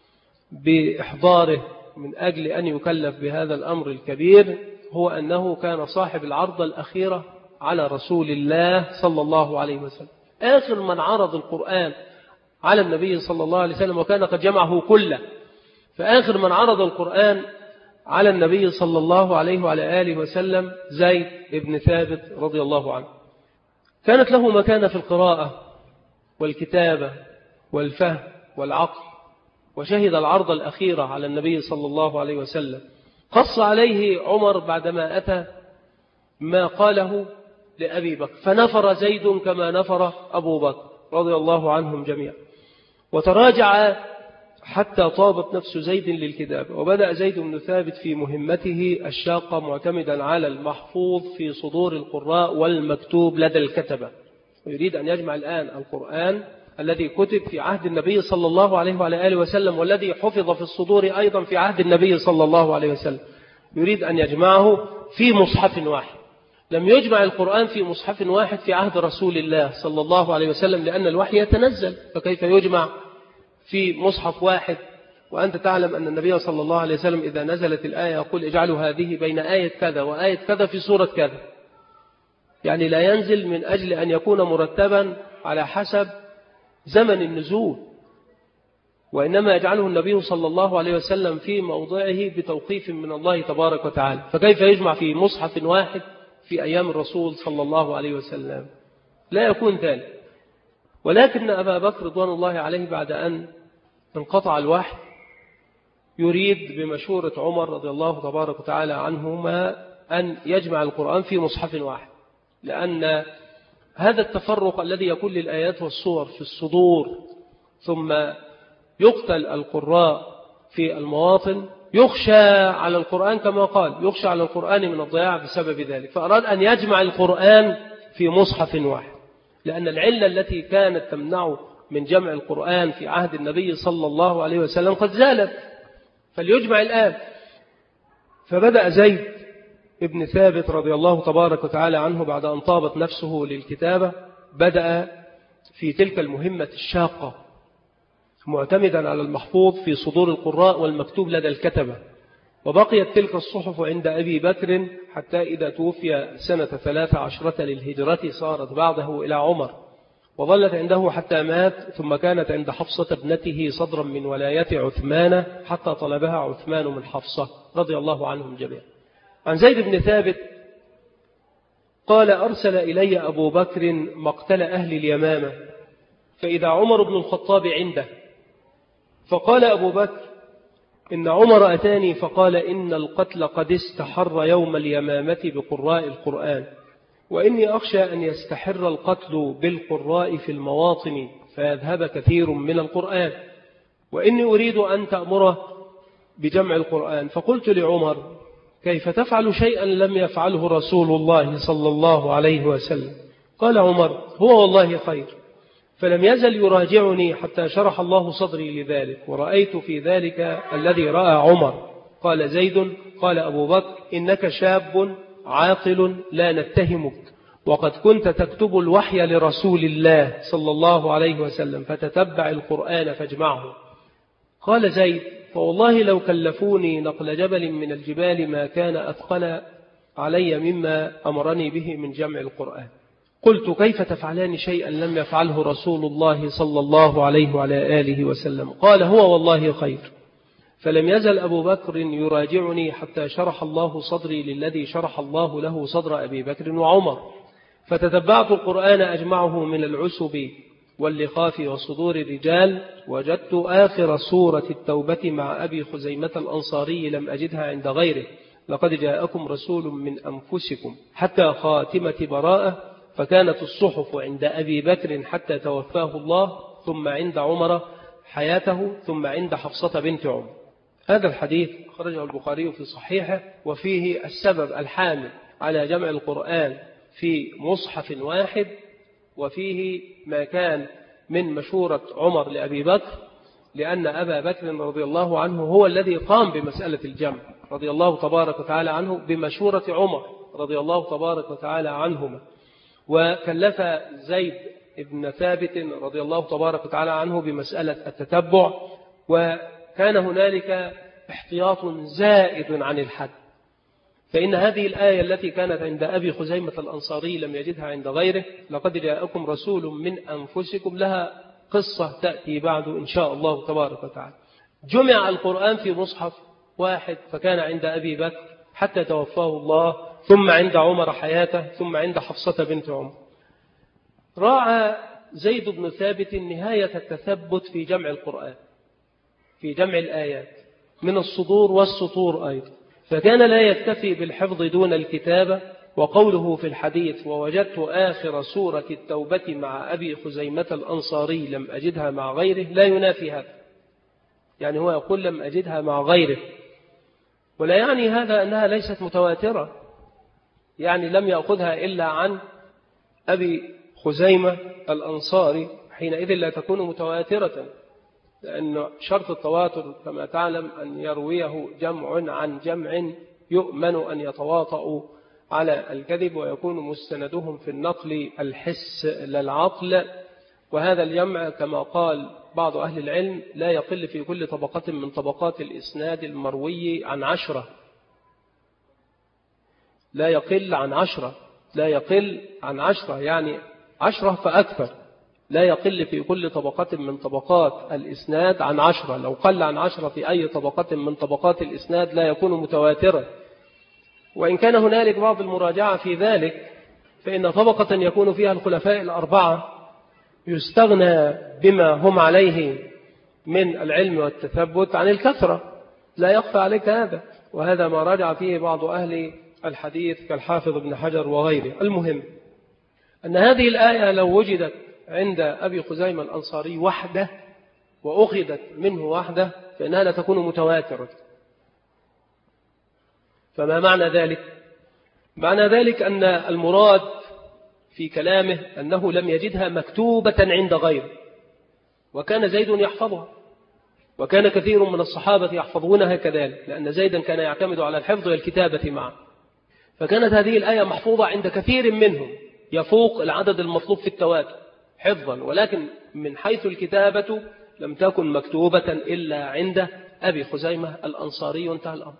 بإحضاره من أجل أن يكلف بهذا الأمر الكبير هو أنه كان صاحب العرضة الأخيرة على رسول الله صلى الله عليه وسلم. آخر من عرض القرآن على النبي صلى الله عليه وسلم، وكان قد جمعه كله، فآخر من عرض القرآن على النبي صلى الله عليه وعلى آله وسلم زيد بن ثابت رضي الله عنه. كانت له مكانة في القراءة والكتابة والفهم والعقل، وشهد العرض الأخيرة على النبي صلى الله عليه وسلم. قص عليه عمر بعدما أتى ما قاله لأبي بكر، فنفر زيد كما نفر أبو بكر رضي الله عنهم جميعا، وتراجع حتى طابت نفس زيد للكتابة. وبدأ زيد بن ثابت في مهمته الشاقة معتمدا على المحفوظ في صدور القراء والمكتوب لدى الكتبة، ويريد أن يجمع الآن القرآن الذي كتب في عهد النبي صلى الله عليه وعلى آله وسلم، والذي حفظ في الصدور أيضا في عهد النبي صلى الله عليه وسلم، يريد أن يجمعه في مصحف واحد. لم يجمع القرآن في مصحف واحد في عهد رسول الله صلى الله عليه وسلم لأن الوحي يتنزل، فكيف يجمع في مصحف واحد؟ وأنت تعلم أن النبي صلى الله عليه وسلم إذا نزلت الآية يقول اجعلوا هذه بين آية كذا وآية كذا في سورة كذا، يعني لا ينزل من أجل أن يكون مرتبا على حسب زمن النزول، وإنما يجعله النبي صلى الله عليه وسلم في موضعه بتوقيف من الله تبارك وتعالى. فكيف يجمع في مصحف واحد في أيام الرسول صلى الله عليه وسلم؟ لا يكون ذلك. ولكن أبا بكر رضوان الله عليه بعد أن انقطع الوحي يريد بمشورة عمر رضي الله تبارك وتعالى عنهما أن يجمع القرآن في مصحف واحد، لأن هذا التفرق الذي يكون للآيات والصور في الصدور ثم يقتل القراء في المواطن يخشى على القرآن، كما قال يخشى على القرآن من الضياع بسبب ذلك، فأراد أن يجمع القرآن في مصحف واحد، لأن العلة التي كانت تمنعه من جمع القرآن في عهد النبي صلى الله عليه وسلم قد زالت، فليجمع الآن. فبدأ زيد ابن ثابت رضي الله تبارك وتعالى عنه بعد أن طابت نفسه للكتابة، بدأ في تلك المهمة الشاقة معتمدا على المحفوظ في صدور القراء والمكتوب لدى الكتبة. وبقيت تلك الصحف عند أبي بكر حتى إذا توفي سنة ثلاث عشرة للهجرة صارت بعده إلى عمر، وظلت عنده حتى مات، ثم كانت عند حفصة ابنته صدرا من ولاية عثمان حتى طلبها عثمان من حفصة رضي الله عنهم جميعا. عن زيد بن ثابت قال أرسل إلي أبو بكر مقتل أهل اليمامة، فإذا عمر بن الخطاب عنده، فقال أبو بكر إن عمر أتاني فقال إن القتل قد استحر يوم اليمامة بقراء القرآن، وإني أخشى أن يستحر القتل بالقراء في المواطن فيذهب كثير من القرآن، وإني أريد أن تأمره بجمع القرآن. فقلت لعمر كيف تفعل شيئا لم يفعله رسول الله صلى الله عليه وسلم؟ قال عمر هو والله خير. فلم يزل يراجعني حتى شرح الله صدري لذلك، ورأيت في ذلك الذي رأى عمر. قال زيد قال أبو بكر إنك شاب عاقل لا نتهمك، وقد كنت تكتب الوحي لرسول الله صلى الله عليه وسلم، فتتبع القرآن فاجمعه. قال زيد فوالله لو كلفوني نقل جبل من الجبال ما كان أثقل علي مما أمرني به من جمع القرآن. قلت كيف تفعلان شيئا لم يفعله رسول الله صلى الله عليه وعلى آله وسلم؟ قال هو والله خير. فلم يزل أبو بكر يراجعني حتى شرح الله صدري للذي شرح الله له صدر أبي بكر وعمر، فتتبعت القرآن أجمعه من العسب واللخاف وصدور الرجال، وجدت آخر سورة التوبة مع أبي خزيمة الأنصاري لم أجدها عند غيره، لقد جاءكم رسول من أنفسكم، حتى خاتمة براءة، فكانت الصحف عند أبي بكر حتى توفاه الله، ثم عند عمر حياته، ثم عند حفصة بنت عمر. هذا الحديث خرجه البخاري في صحيحه، وفيه السبب الحامل على جمع القرآن في مصحف واحد، وفيه ما كان من مشورة عمر لأبي بكر، لأن أبا بكر رضي الله عنه هو الذي قام بمسألة الجمع رضي الله تبارك وتعالى عنه بمشورة عمر رضي الله تبارك وتعالى عنهما، وكلف زيد بن ثابت رضي الله تبارك وتعالى عنه بمسألة التتبع، وكان هنالك احتياط زائد عن الحد. فإن هذه الآية التي كانت عند أبي خزيمة الأنصاري لم يجدها عند غيره، لقد جاءكم رسول من أنفسكم، لها قصة تأتي بعد إن شاء الله تبارك وتعالى. جمع القرآن في مصحف واحد، فكان عند أبي بكر حتى توفاه الله، ثم عند عمر حياته، ثم عند حفصة بنت عمر. راعى زيد بن ثابت نهاية التثبت في جمع القرآن، في جمع الآيات من الصدور والسطور أيضا، فكان لا يكتفي بالحفظ دون الكتابة. وقوله في الحديث ووجدت آخر سورة التوبة مع أبي خزيمة الأنصاري لم أجدها مع غيره لا ينافي هذا، يعني هو يقول لم أجدها مع غيره، ولا يعني هذا أنها ليست متواترة، يعني لم يأخذها إلا عن أبي خزيمة الأنصاري، حينئذ لا تكون متواترة، لأن شرط التواتر كما تعلم أن يرويه جمع عن جمع يؤمن أن يتواطؤوا على الكذب، ويكون مستندهم في النقل الحس للعقل، وهذا الجمع كما قال بعض أهل العلم لا يقل في كل طبقة من طبقات الإسناد المروي عن عشرة، لا يقل عن عشرة، لا يقل عن عشرة يعني عشرة فأكثر، لا يقل في كل طبقة من طبقات الإسناد عن عشرة. لو قل عن عشرة في أي طبقة من طبقات الإسناد لا يكون متواترا. وإن كان هنالك بعض المراجعة في ذلك، فإن طبقة يكون فيها الخلفاء الأربعة يستغنى بما هم عليه من العلم والتثبت عن الكثرة، لا يخفى عليك هذا، وهذا ما راجع فيه بعض أهل الحديث كالحافظ ابن حجر وغيره. المهم أن هذه الآية لو وجدت عند أبي خزيمة الأنصاري وحده وأخذت منه وحده فإنها لا تكون متواترة. فما معنى ذلك؟ معنى ذلك أن المراد في كلامه أنه لم يجدها مكتوبة عند غيره، وكان زيد يحفظها، وكان كثير من الصحابة يحفظونها كذلك، لأن زيدا كان يعتمد على الحفظ والكتابة معا، فكانت هذه الآية محفوظة عند كثير منهم يفوق العدد المطلوب في التواتر حفظا، ولكن من حيث الكتابة لم تكن مكتوبة إلا عند أبي خزيمة الأنصاري، وانتهى الأمر.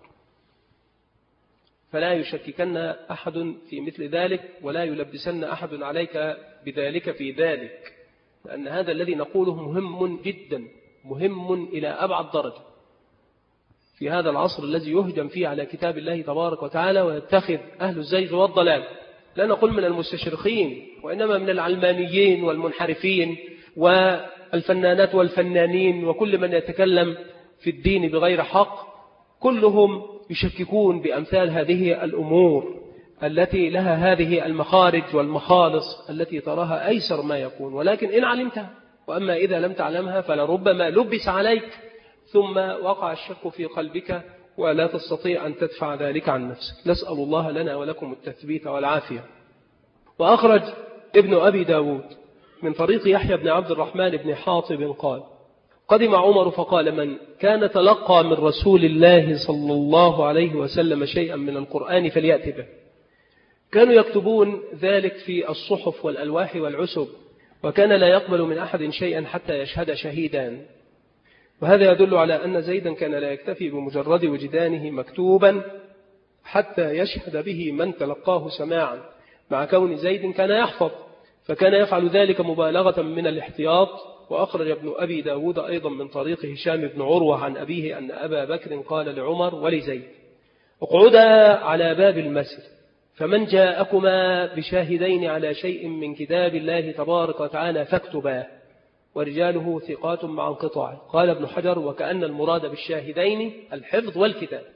فلا يشككن أحد في مثل ذلك، ولا يلبسن أحد عليك بذلك في ذلك، لأن هذا الذي نقوله مهم جدا، مهم إلى أبعد درجة في هذا العصر الذي يهجم فيه على كتاب الله تبارك وتعالى ويتخذ أهل الزيغ والضلال، لا نقول من المستشرقين، وإنما من العلمانيين والمنحرفين والفنانات والفنانين وكل من يتكلم في الدين بغير حق كلهم يشككون بأمثال هذه الأمور التي لها هذه المخارج والمخالص التي تراها أيسر ما يكون، ولكن إن علمتها، وأما إذا لم تعلمها فلربما لبس عليك ثم وقع الشك في قلبك ولا تستطيع أن تدفع ذلك عن نفسك. نسأل الله لنا ولكم التثبيت والعافية. وأخرج ابن أبي داود من طريق يحيى بن عبد الرحمن بن حاطب قال: قدم عمر فقال: من كان تلقى من رسول الله صلى الله عليه وسلم شيئا من القرآن فليأتي به. كانوا يكتبون ذلك في الصحف والألواح والعسب، وكان لا يقبل من أحد شيئا حتى يشهد شهيدان. وهذا يدل على أن زيدا كان لا يكتفي بمجرد وجدانه مكتوبا حتى يشهد به من تلقاه سماعا، مع كون زيد كان يحفظ، فكان يفعل ذلك مبالغة من الاحتياط. وأخرج ابن أبي داود أيضا من طريق هشام بن عروة عن أبيه أن أبا بكر قال لعمر ولزيد: اقعدا على باب المسجد، فمن جاءكما بشاهدين على شيء من كتاب الله تبارك وتعالى فاكتباه، ورجاله ثقات مع انقطاع. قال ابن حجر: وكأن المراد بالشاهدين الحفظ والكتاب،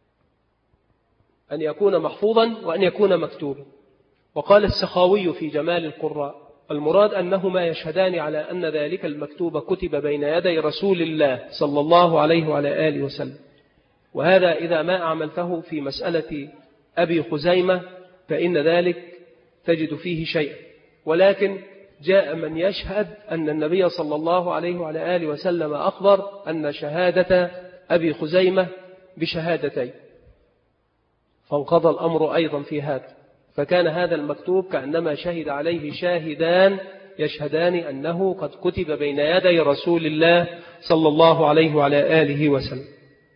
أن يكون محفوظا وأن يكون مكتوبا. وقال السخاوي في جمال القراء: المراد أنهما يشهدان على أن ذلك المكتوب كتب بين يدي رسول الله صلى الله عليه وعلى آله وسلم. وهذا إذا ما أعملته في مسألة أبي خزيمة فإن ذلك تجد فيه شيئا، ولكن جاء من يشهد أن النبي صلى الله عليه وعلى آله وسلم أخبر أن شهادة أبي خزيمة بشهادتين، فانقضى الأمر أيضا في هذا. فكان هذا المكتوب كأنما شهد عليه شاهدان يشهدان أنه قد كتب بين يدي رسول الله صلى الله عليه وعلى آله وسلم.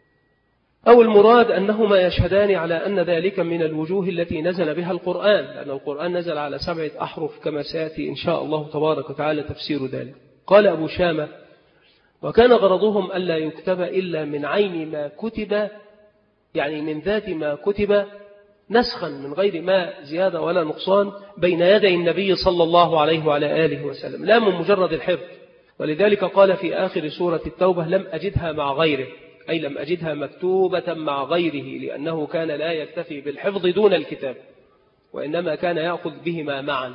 أو المراد أنهما يشهدان على أن ذلك من الوجوه التي نزل بها القرآن، لأن القرآن نزل على سبعة أحرف كما سيأتي إن شاء الله تبارك وتعالى تفسير ذلك. قال أبو شامة: وكان غرضهم ألا يكتب إلا من عين ما كتب، يعني من ذات ما كتب نسخا من غير ما زيادة ولا نقصان بين يدي النبي صلى الله عليه وعلى آله وسلم، لا من مجرد الحفظ. ولذلك قال في آخر سورة التوبة: لم أجدها مع غيره، أي لم أجدها مكتوبة مع غيره، لأنه كان لا يكتفي بالحفظ دون الكتاب، وإنما كان يأخذ بهما معا.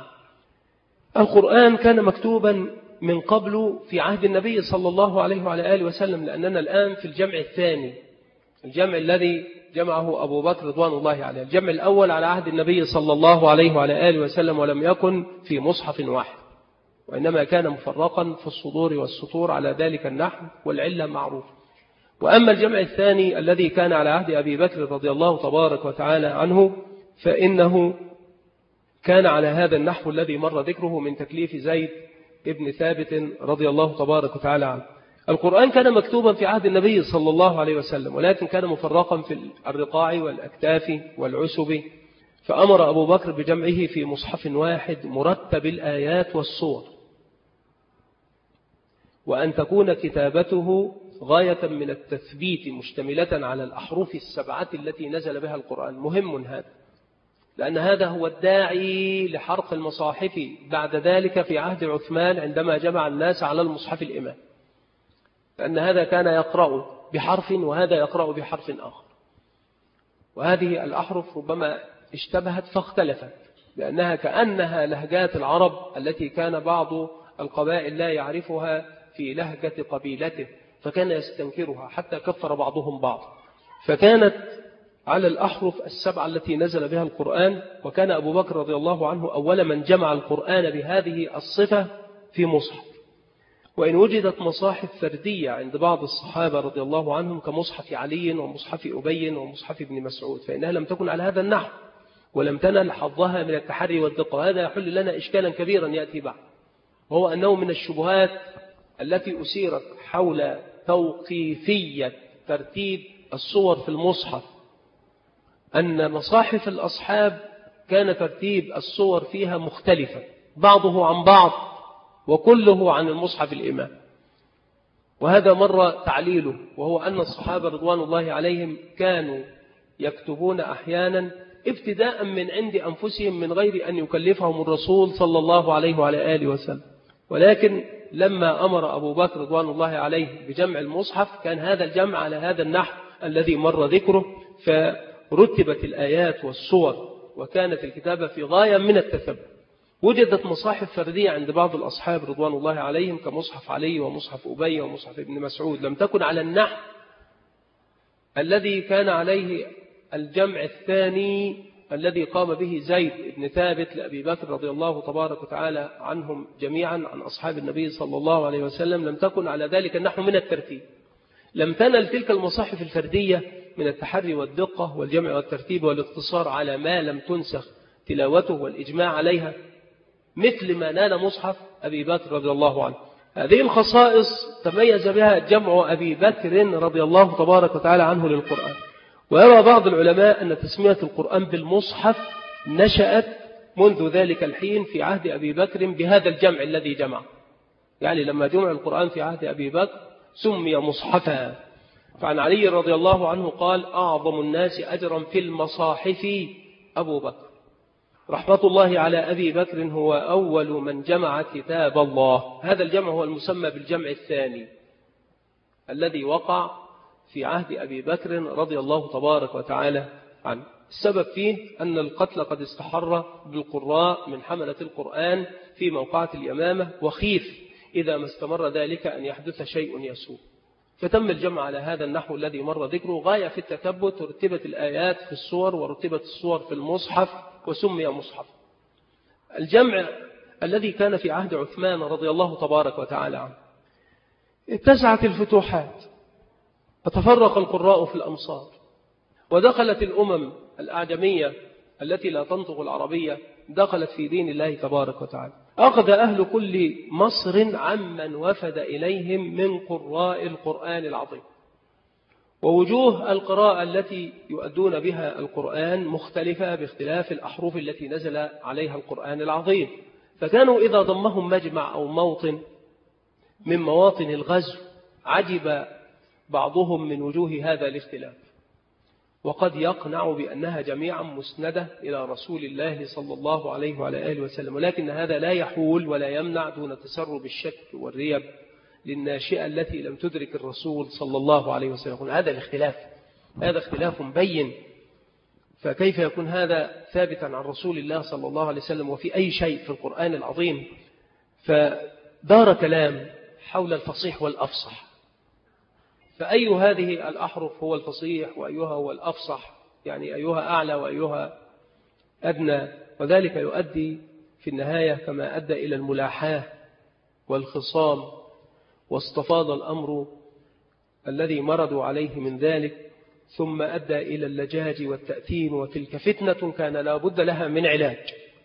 القرآن كان مكتوبا من قبل في عهد النبي صلى الله عليه وعلى آله وسلم، لأننا الآن في الجمع الثاني، الجمع الذي جمعه أبو بكر رضوان الله عليه. الجمع الأول على عهد النبي صلى الله عليه وعلى آله وسلم، ولم يكن في مصحف واحد، وإنما كان مفرقا في الصدور والسطور على ذلك النحو، والعلة معروفة. وأما الجمع الثاني الذي كان على عهد أبي بكر رضي الله تبارك وتعالى عنه فإنه كان على هذا النحو الذي مر ذكره من تكليف زيد ابن ثابت رضي الله تبارك وتعالى عنه. القرآن كان مكتوبا في عهد النبي صلى الله عليه وسلم، ولكن كان مفرقا في الرقاع والأكتاف والعسب، فأمر أبو بكر بجمعه في مصحف واحد مرتب الآيات والصور، وأن تكون كتابته غاية من التثبيت مشتملة على الأحرف السبعة التي نزل بها القرآن. مهم هذا، لأن هذا هو الداعي لحرق المصاحف بعد ذلك في عهد عثمان عندما جمع الناس على المصحف الإمام، لأن هذا كان يقرأ بحرف وهذا يقرأ بحرف آخر، وهذه الأحرف ربما اشتبهت فاختلفت، لأنها كأنها لهجات العرب التي كان بعض القبائل لا يعرفها في لهجة قبيلته، فكان يستنكرها حتى كفر بعضهم بعض. فكانت على الأحرف السبعة التي نزل بها القرآن، وكان أبو بكر رضي الله عنه أول من جمع القرآن بهذه الصفة في مصحف. وإن وجدت مصاحف فردية عند بعض الصحابة رضي الله عنهم كمصحف علي ومصحف أبي ومصحف ابن مسعود، فإنها لم تكن على هذا النحو ولم تنل حظها من التحري والدقة. هذا يحل لنا إشكالا كبيرا يأتي بعد، وهو أنه من الشبهات التي أسيرت حول توقيفية ترتيب الصور في المصحف، أن مصاحف الأصحاب كان ترتيب الصور فيها مختلفة، بعضه عن بعض وكله عن المصحف الإمام. وهذا مر تعليله، وهو أن الصحابة رضوان الله عليهم كانوا يكتبون أحيانا ابتداء من عند أنفسهم من غير أن يكلفهم الرسول صلى الله عليه وعلى آله وسلم، ولكن لما أمر أبو بكر رضوان الله عليه بجمع المصحف كان هذا الجمع على هذا النحو الذي مر ذكره، فرتبت الآيات والصور وكانت الكتابة في غاية من التثبت. وجدت مصاحف فردية عند بعض الأصحاب رضوان الله عليهم كمصحف علي ومصحف أبي ومصحف ابن مسعود، لم تكن على النحو الذي كان عليه الجمع الثاني الذي قام به زيد بن ثابت لأبي بكر رضي الله تبارك وتعالى عنهم جميعا عن أصحاب النبي صلى الله عليه وسلم، لم تكن على ذلك النحو من الترتيب. لم تنل تلك المصاحف الفردية من التحري والدقة والجمع والترتيب والاقتصار على ما لم تنسخ تلاوته والإجماع عليها مثل ما نال مصحف أبي بكر رضي الله عنه. هذه الخصائص تميز بها جمع أبي بكر رضي الله تبارك وتعالى عنه للقرآن. ويرى بعض العلماء أن تسمية القرآن بالمصحف نشأت منذ ذلك الحين في عهد أبي بكر بهذا الجمع الذي جمع، يعني لما جمع القرآن في عهد أبي بكر سمي مصحفا. فعن علي رضي الله عنه قال: أعظم الناس أجرا في المصاحف أبو بكر، رحمة الله على أبي بكر هو أول من جمع كتاب الله. هذا الجمع هو المسمى بالجمع الثاني الذي وقع في عهد أبي بكر رضي الله تبارك وتعالى عنه. السبب فيه أن القتل قد استحر بالقراء من حملة القرآن في موقعة اليمامة، وخيف إذا ما استمر ذلك أن يحدث شيء يسوء، فتم الجمع على هذا النحو الذي مر ذكره غاية في التثبت. رتبت الآيات في الصور ورتبت الصور في المصحف وسمي مصحف. الجمع الذي كان في عهد عثمان رضي الله تبارك وتعالى عنه، اتسعت الفتوحات وتفرق القراء في الأمصار، ودخلت الأمم الأعجمية التي لا تنطق العربية دخلت في دين الله تبارك وتعالى. أخذ أهل كل مصر عمن وفد إليهم من قراء القرآن العظيم، ووجوه القراءة التي يؤدون بها القرآن مختلفة باختلاف الأحرف التي نزل عليها القرآن العظيم. فكانوا إذا ضمهم مجمع أو موطن من مواطن الغزو عجب بعضهم من وجوه هذا الاختلاف، وقد يقنع بأنها جميعا مسندة إلى رسول الله صلى الله عليه وعلى آله وسلم، ولكن هذا لا يحول ولا يمنع دون تسرب الشك والريب للناشئة التي لم تدرك الرسول صلى الله عليه وسلم. هذا الاختلاف هذا اختلاف بين، فكيف يكون هذا ثابتا عن رسول الله صلى الله عليه وسلم وفي أي شيء في القرآن العظيم؟ فدار كلام حول الفصيح والأفصح، فأي هذه الأحرف هو الفصيح وأيها هو الأفصح، يعني أيها أعلى وأيها أدنى، وذلك يؤدي في النهاية كما أدى إلى الملاحاة والخصام، واستفاض الأمر الذي مردوا عليه من ذلك، ثم أدى إلى اللجاج والتأثيم، وتلك فتنة كان لا بد لها من علاج.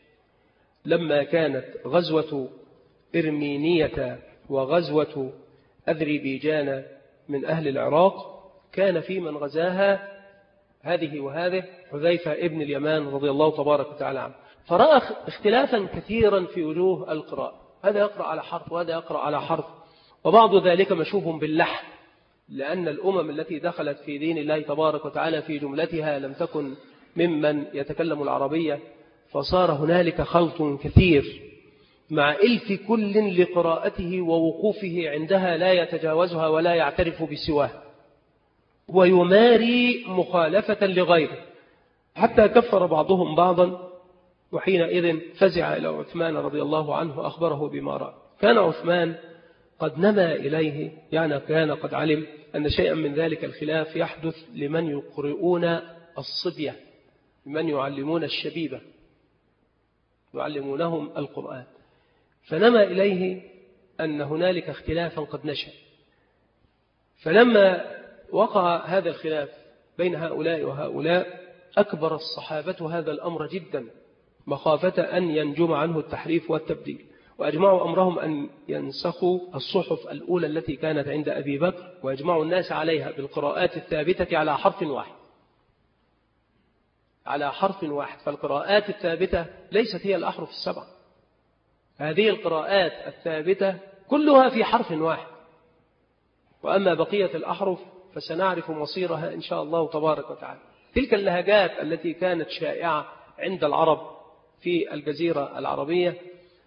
لما كانت غزوة إرمينية وغزوة أذربيجان من أهل العراق، كان في من غزاها هذه وهذه حذيفة ابن اليمان رضي الله تبارك وتعالى عنه، فرأى اختلافا كثيرا في وجوه القراء، هذا يقرأ على حرف وهذا يقرأ على حرف، وبعض ذلك مشوب باللحن، لأن الأمم التي دخلت في دين الله تبارك وتعالى في جملتها لم تكن ممن يتكلم العربية، فصار هنالك خلط كثير مع إلف كل لقراءته ووقوفه عندها لا يتجاوزها ولا يعترف بسواه، ويماري مخالفة لغيره، حتى كفر بعضهم بعضا. وحينئذ فزع إلى عثمان رضي الله عنه أخبره بما رأى. كان عثمان قد نما إليه، يعني كان قد علم أن شيئا من ذلك الخلاف يحدث لمن يقرؤون الصبية، لمن يعلمون الشبيبة، يعلمونهم القرآن، فنما إليه أن هنالك اختلافا قد نشأ. فلما وقع هذا الخلاف بين هؤلاء وهؤلاء أكبر الصحابة هذا الأمر جدا، مخافة أن ينجم عنه التحريف والتبديل، وأجمعوا أمرهم أن ينسخوا الصحف الأولى التي كانت عند أبي بكر ويجمعوا الناس عليها بالقراءات الثابتة على حرف واحد، على حرف واحد. فالقراءات الثابتة ليست هي الأحرف السبعة، هذه القراءات الثابتة كلها في حرف واحد، وأما بقية الأحرف فسنعرف مصيرها إن شاء الله تبارك وتعالى. تلك اللهجات التي كانت شائعة عند العرب في الجزيرة العربية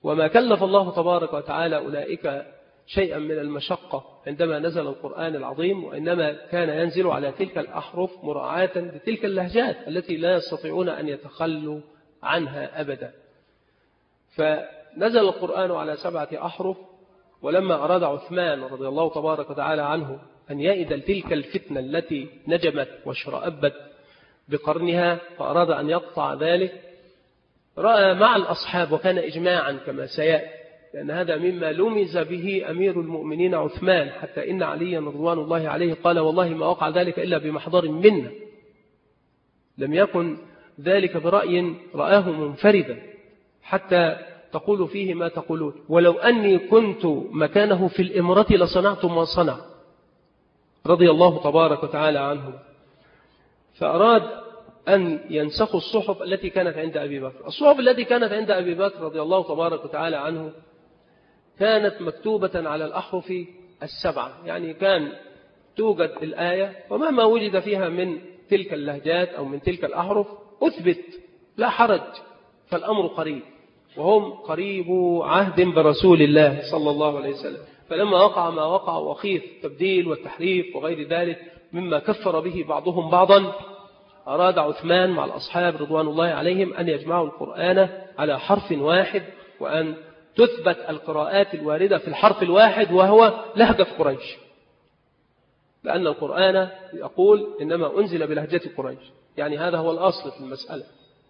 وما كلف الله تبارك وتعالى أولئك شيئا من المشقة عندما نزل القرآن العظيم، وإنما كان ينزل على تلك الأحرف مراعاة لتلك اللهجات التي لا يستطيعون أن يتخلوا عنها أبدا. فنزل القرآن على سبعة أحرف، ولما أراد عثمان رضي الله تبارك وتعالى عنه أن يئد تلك الفتنة التي نجمت واشرأبت بقرنها فأراد أن يقطع ذلك، رأى مع الأصحاب، وكان إجماعا كما سيأتي، لأن هذا مما لمز به أمير المؤمنين عثمان، حتى إن عليا رضوان الله عليه قال والله ما وقع ذلك إلا بمحضر منا، لم يكن ذلك برأي رآه منفردا حتى تقول فيه ما تقولون، ولو أني كنت مكانه في الإمرة لصنعت ما صنع، رضي الله تبارك وتعالى عنه. فأراد أن ينسخوا الصحف التي كانت عند أبي بكر. الصحف التي كانت عند أبي بكر رضي الله تبارك وتعالى عنه كانت مكتوبة على الأحرف السبعة، يعني كان توجد الآية ومهما وجد فيها من تلك اللهجات أو من تلك الأحرف أثبت، لا حرج، فالأمر قريب، وهم قريب عهد برسول الله صلى الله عليه وسلم. فلما وقع ما وقع وخيف التبديل والتحريف وغير ذلك مما كفر به بعضهم بعضا، أراد عثمان مع الأصحاب رضوان الله عليهم أن يجمعوا القرآن على حرف واحد، وأن تثبت القراءات الواردة في الحرف الواحد وهو لهجة قريش، لأن القرآن يقول إنما أنزل بلهجة قريش، يعني هذا هو الأصل في المسألة.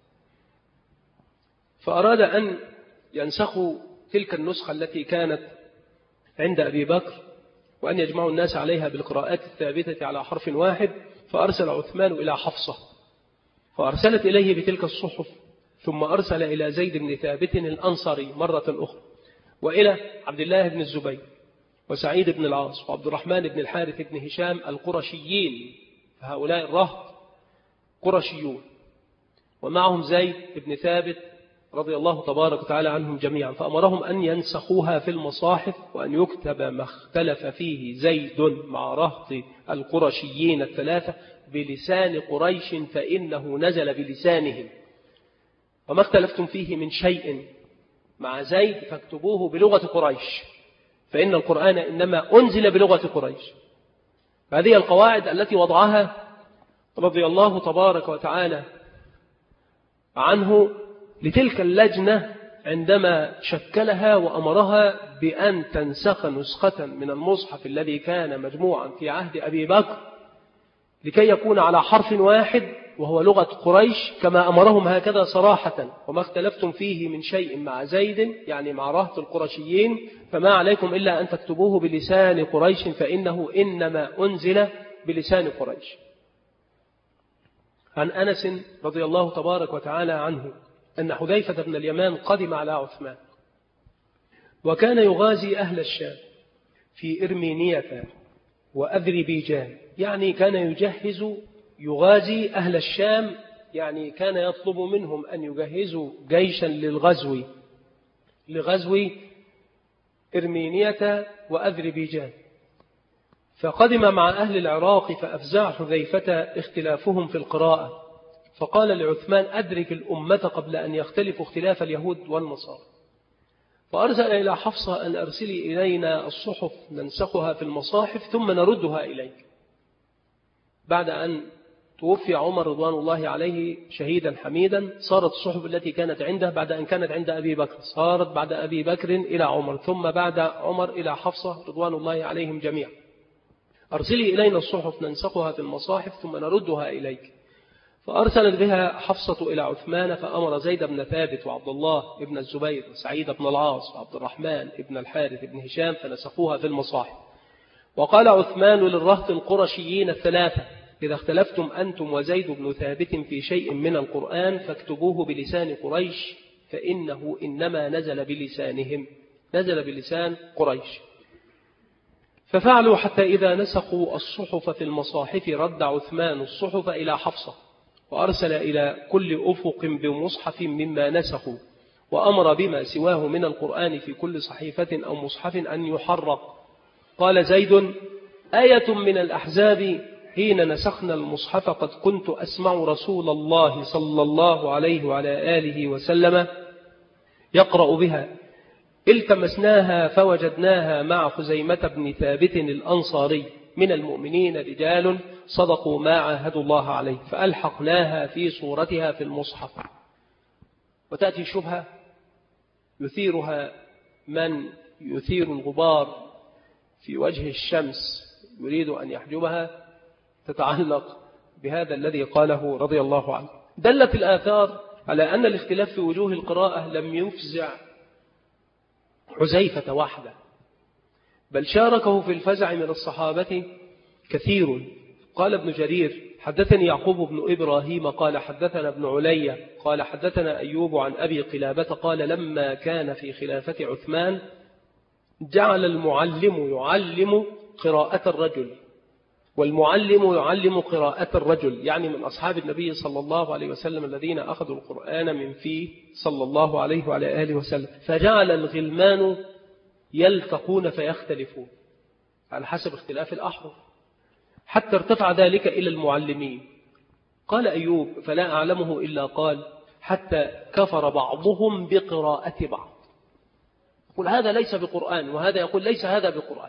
فأراد أن ينسخوا تلك النسخة التي كانت عند أبي بكر وأن يجمعوا الناس عليها بالقراءات الثابتة على حرف واحد. فأرسل عثمان إلى حفصة فأرسلت إليه بتلك الصحف، ثم أرسل إلى زيد بن ثابت الأنصاري مرة أخرى، وإلى عبد الله بن الزبير وسعيد بن العاص وعبد الرحمن بن الحارث بن هشام القرشيين، فهؤلاء الرهط قرشيون، ومعهم زيد بن ثابت رضي الله تبارك وتعالى عنهم جميعا. فأمرهم أن ينسخوها في المصاحف، وأن يكتب ما اختلف فيه زيد مع رهط القرشيين الثلاثة بلسان قريش فإنه نزل بلسانهم، وما اختلفتم فيه من شيء مع زيد فاكتبوه بلغة قريش فإن القرآن إنما أنزل بلغة قريش. هذه القواعد التي وضعها رضي الله تبارك وتعالى عنه لتلك اللجنة عندما شكلها وأمرها بأن تنسخ نسخة من المصحف الذي كان مجموعا في عهد أبي بكر لكي يكون على حرف واحد وهو لغة قريش، كما أمرهم هكذا صراحة. وما اختلفتم فيه من شيء مع زيد، يعني مع رهط القرشيين، فما عليكم إلا أن تكتبوه بلسان قريش فإنه إنما أنزل بلسان قريش. عن أنس رضي الله تبارك وتعالى عنه أن حذيفة بن اليمان قدم على عثمان وكان يغازي أهل الشام في إرمينية وأذربيجان، يعني كان يجهز يغازي أهل الشام، يعني كان يطلب منهم أن يجهزوا جيشا للغزو لغزو إرمينية وأذربيجان. فقدم مع أهل العراق فأفزع حذيفة اختلافهم في القراءة، فقال لعثمان أدرك الأمة قبل أن يختلفوا اختلاف اليهود والنصارى. فأرسل إلى حفصة أن أرسلي إلينا الصحف ننسخها في المصاحف ثم نردها إليك. بعد أن توفي عمر رضوان الله عليه شهيدا حميدا، صارت الصحف التي كانت عنده بعد أن كانت عند أبي بكر صارت بعد أبي بكر إلى عمر، ثم بعد عمر إلى حفصة رضوان الله عليهم جميعا. أرسلي إلينا الصحف ننسخها في المصاحف ثم نردها إليك. فأرسلت بها حفصة إلى عثمان، فأمر زيد بن ثابت وعبد الله بن الزبير وسعيد بن العاص وعبد الرحمن بن الحارث بن هشام فنسخوها في المصاحف. وقال عثمان للرهط القرشيين الثلاثة إذا اختلفتم أنتم وزيد بن ثابت في شيء من القرآن فاكتبوه بلسان قريش فإنه إنما نزل بلسانهم، نزل بلسان قريش. ففعلوا حتى إذا نسخوا الصحف في المصاحف رد عثمان الصحف إلى حفصة وأرسل إلى كل أفق بمصحف مما نسخوا، وأمر بما سواه من القرآن في كل صحيفة أو مصحف أن يحرق. قال زيد آية من الأحزاب حين نسخنا المصحف قد كنت أسمع رسول الله صلى الله عليه وعلى آله وسلم يقرأ بها التمسناها فوجدناها مع خزيمة بن ثابت الأنصاري من المؤمنين رجال صدقوا ما عاهدوا الله عليه فألحقناها في صورتها في المصحف. وتأتي شبهة يثيرها من يثير الغبار في وجه الشمس يريد أن يحجبها، تتعلق بهذا الذي قاله رضي الله عنه. دلت الآثار على أن الاختلاف في وجوه القراءة لم يفزع حذيفة وحده، بل شاركه في الفزع من الصحابة كثير. قال ابن جرير حدثني يعقوب بن إبراهيم قال حدثنا ابن علي قال حدثنا أيوب عن أبي قلابة قال لما كان في خلافة عثمان جعل المعلم يعلم قراءة الرجل، والمعلم يعلم قراءة الرجل، يعني من أصحاب النبي صلى الله عليه وسلم الذين أخذوا القرآن من فيه صلى الله عليه وعلى آله وسلم، فجعل الغلمان يلتقون فيختلفون على حسب اختلاف الأحرف حتى ارتفع ذلك إلى المعلمين. قال أيوب فلا أعلمه إلا قال حتى كفر بعضهم بقراءة بعض. يقول هذا ليس بقرآن، وهذا يقول ليس هذا بقرآن،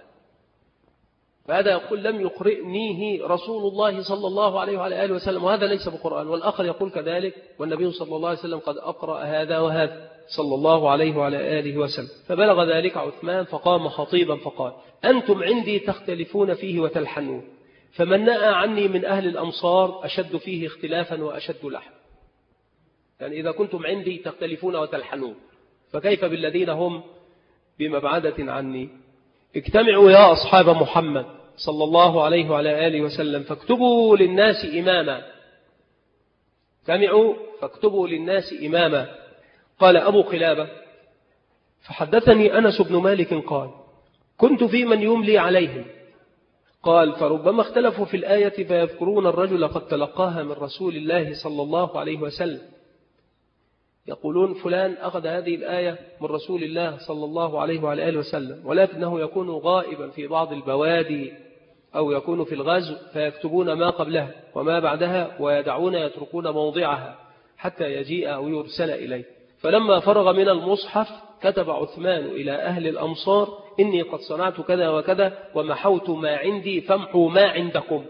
فهذا يقول لم يقرئنيه رسول الله صلى الله عليه وعلى آله وسلم وهذا ليس بقرآن، والآخر يقول كذلك والنبي صلى الله عليه وسلم قد أقرأ هذا وهذا صلى الله عليه وعلى آله وسلم. فبلغ ذلك عثمان فقام خطيبا فقال أنتم عندي تختلفون فيه وتلحنون، فمن نأى عني من أهل الأمصار أشد فيه اختلافا وأشد لحن. يعني إذا كنتم عندي تختلفون وتلحنون فكيف بالذين هم بمبعدة عني؟ اجتمعوا يا أصحاب محمد صلى الله عليه وعلى آله وسلم فاكتبوا للناس إماما. اجتمعوا فاكتبوا للناس إماما. قال أبو قلابة فحدثني أنس بن مالك قال كنت في من يملي عليهم، قال فربما اختلفوا في الآية فيذكرون الرجل قد تلقاها من رسول الله صلى الله عليه وسلم، يقولون فلان أخذ هذه الآية من رسول الله صلى الله عليه وعلى آله وسلم، ولكنه يكون غائبا في بعض البوادي أو يكون في الغزو فيكتبون ما قبلها وما بعدها ويدعون يتركون موضعها حتى يجيء أو يرسل إليه. فلما فرغ من المصحف كتب عثمان إلى أهل الأمصار إني قد صنعت كذا وكذا ومحوت ما عندي فامحوا ما عندكم.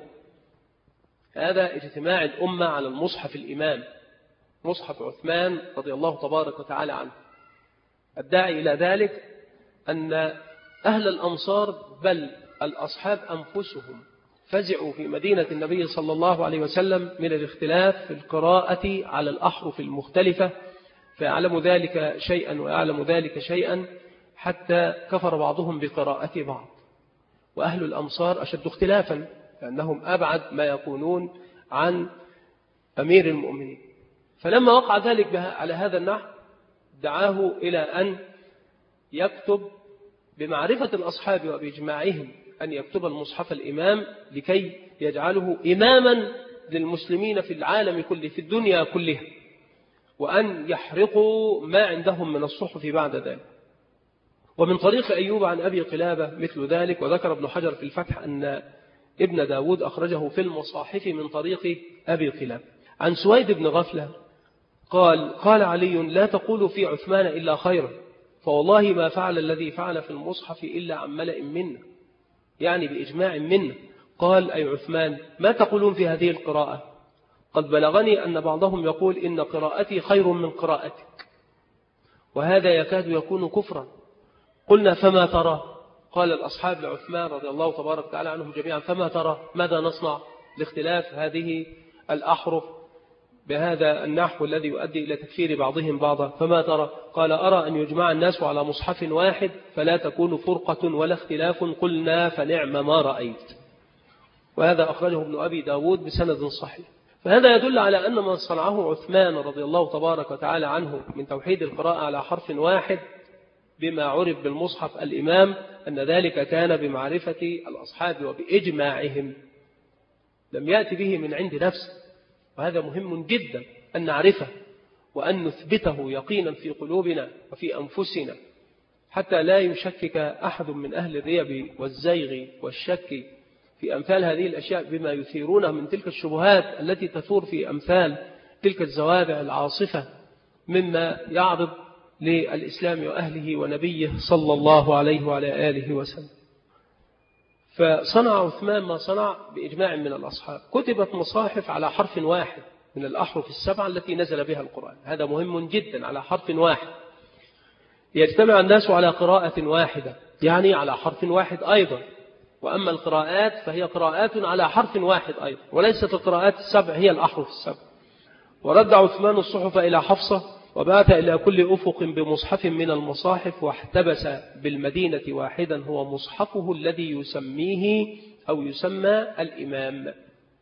هذا اجتماع الأمة على المصحف الإمام مصحف عثمان رضي الله تبارك وتعالى عنه. الداعي إلى ذلك أن أهل الأمصار بل الأصحاب أنفسهم فزعوا في مدينة النبي صلى الله عليه وسلم من الاختلاف في القراءة على الأحرف المختلفة، فيعلم ذلك شيئا ويعلم ذلك شيئا حتى كفر بعضهم بقراءة بعض. وأهل الأمصار أشد اختلافا لأنهم أبعد ما يكونون عن أمير المؤمنين. فلما وقع ذلك على هذا النحو دعاه إلى أن يكتب بمعرفة الأصحاب وبإجماعهم أن يكتب المصحف الإمام لكي يجعله إماما للمسلمين في العالم كله في الدنيا كلها، وأن يحرقوا ما عندهم من الصحف بعد ذلك. ومن طريق أيوب عن أبي قلابة مثل ذلك. وذكر ابن حجر في الفتح أن ابن داود أخرجه في المصاحف من طريق أبي قلابة. عن سويد بن غفلة قال قال علي لا تقولوا في عثمان إلا خيرا، فوالله ما فعل الذي فعل في المصحف إلا عن ملأ منا، يعني بإجماع منا. قال أي عثمان ما تقولون في هذه القراءة؟ قد بلغني أن بعضهم يقول إن قراءتي خير من قراءتك، وهذا يكاد يكون كفرا. قلنا فما ترى؟ قال الأصحاب لعثمان رضي الله تبارك وتعالى عنهم جميعا فما ترى؟ ماذا نصنع لاختلاف هذه الأحرف بهذا النحو الذي يؤدي إلى تكفير بعضهم بعضا؟ فما ترى؟ قال أرى أن يجمع الناس على مصحف واحد فلا تكون فرقة ولا اختلاف. قلنا فنعم ما رأيت. وهذا أخرجه ابن أبي داود بسند صحيح. فهذا يدل على أن من صنعه عثمان رضي الله تبارك وتعالى عنه من توحيد القراءة على حرف واحد بما عرف بالمصحف الإمام أن ذلك كان بمعرفة الأصحاب وبإجماعهم، لم يأتي به من عند نفسه. وهذا مهم جدا أن نعرفه وأن نثبته يقينا في قلوبنا وفي أنفسنا حتى لا يشكك أحد من أهل الريب والزيغ والشك في أمثال هذه الأشياء بما يثيرونه من تلك الشبهات التي تثور في أمثال تلك الزوابع العاصفة مما يعرض للإسلام وأهله ونبيه صلى الله عليه وعلى آله وسلم. فصنع عثمان ما صنع بإجماع من الأصحاب، كتبت مصاحف على حرف واحد من الأحرف السبعة التي نزل بها القرآن، هذا مهم جدا، على حرف واحد، يجتمع الناس على قراءة واحدة، يعني على حرف واحد أيضا. وأما القراءات فهي قراءات على حرف واحد أيضا، وليست القراءات السبع هي الأحرف السبع. ورد عثمان الصحف إلى حفصة، وبعث إلى كل أفق بمصحف من المصاحف، واحتبس بالمدينة واحدا هو مصحفه الذي يسميه أو يسمى الإمام،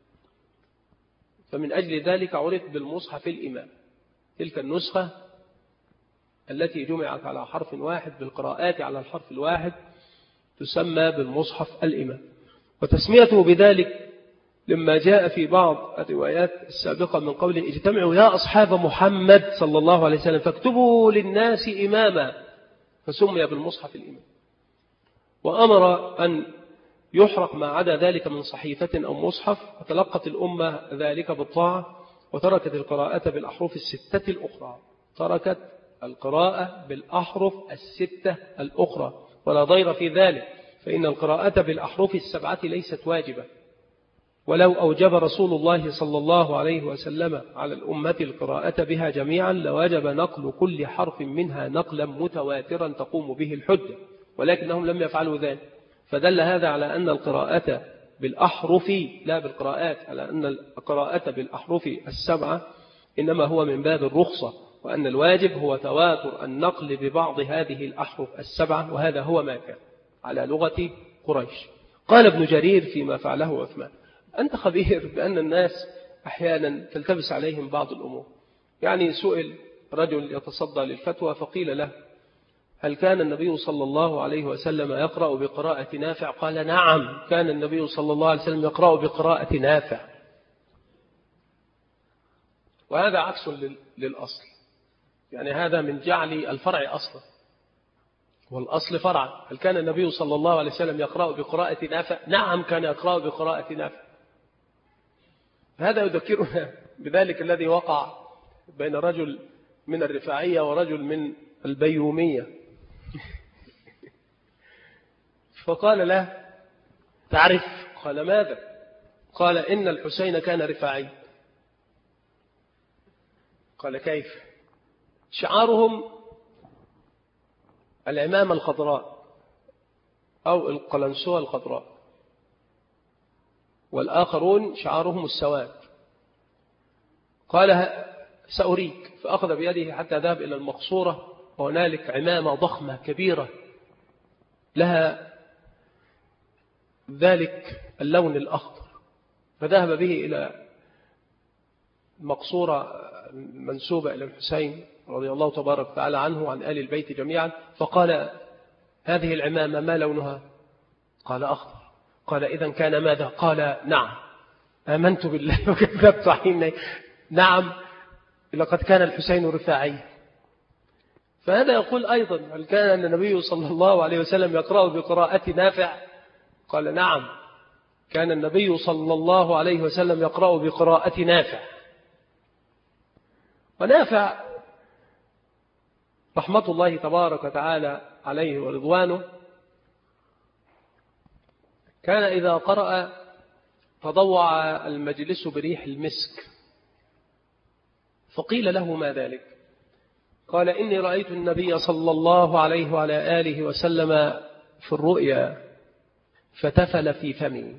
فمن أجل ذلك عرف بالمصحف الإمام. تلك النسخة التي جمعت على حرف واحد بالقراءات على الحرف الواحد تسمى بالمصحف الإمام. وتسميته بذلك لما جاء في بعض الروايات السابقة من قوله اجتمعوا يا أصحاب محمد صلى الله عليه وسلم فاكتبوا للناس إماما، فسمي بالمصحف الإمام. وأمر أن يحرق ما عدا ذلك من صحيفة أو مصحف، وتلقت الأمة ذلك بالطاعة، وتركت القراءة بالأحرف الستة الأخرى، تركت القراءة بالأحرف الستة الأخرى، ولا ضير في ذلك، فإن القراءة بالأحرف السبعة ليست واجبة، ولو أوجب رسول الله صلى الله عليه وسلم على الأمة القراءة بها جميعا لوجب نقل كل حرف منها نقلا متواترا تقوم به الحجة، ولكنهم لم يفعلوا ذلك. فدل هذا على أن القراءة بالأحرف لا بالقراءات، على أن القراءة بالأحرف السبعة إنما هو من باب الرخصة، وأن الواجب هو تواتر النقل ببعض هذه الأحرف السبعة، وهذا هو ما كان على لغة قريش. قال ابن جرير فيما فعله عثمان: أنت خبير بأن الناس أحيانا تلتبس عليهم بعض الأمور. يعني سئل رجل يتصدى للفتوى فقيل له: هل كان النبي صلى الله عليه وسلم يقرأ بقراءة نافع؟ قال: نعم، كان النبي صلى الله عليه وسلم يقرأ بقراءة نافع. وهذا عكس للأصل، يعني هذا من جعل الفرع أصلا، والأصل فرع. هل كان النبي صلى الله عليه وسلم يقرأ بقراءة نافع؟ نعم، كان يقرأ بقراءة نافع. هذا يذكرنا بذلك الذي وقع بين رجل من الرفاعية ورجل من البيومية، فقال له: تعرف؟ قال: ماذا؟ قال: إن الحسين كان رفاعي. قال: كيف؟ شعارهم العمامة الخضراء أو القلنسوة الخضراء، والآخرون شعارهم السواد. قال: سأريك. فأخذ بيده حتى ذهب إلى المقصورة، وهنالك عمامة ضخمة كبيرة لها ذلك اللون الأخضر، فذهب به إلى المقصورة منسوبة إلى الحسين رضي الله تبارك وتعالى عنه وعن آل البيت جميعا، فقال: هذه العمامة ما لونها؟ قال: أخضر. قال: إذن كان ماذا؟ قال: نعم. آمنت بالله وكذبت عيني. نعم، لقد كان الحسين رفاعي. فهذا يقول أيضا: هل كان النبي صلى الله عليه وسلم يقرأ بقراءة نافع؟ قال: نعم، كان النبي صلى الله عليه وسلم يقرأ بقراءة نافع. ونافع رحمة الله تبارك وتعالى عليه ورضوانه كان إذا قرأ تضوع المجلس بريح المسك، فقيل له: ما ذلك؟ قال: إني رأيت النبي صلى الله عليه وعلى آله وسلم في الرؤيا فتفل في فمي،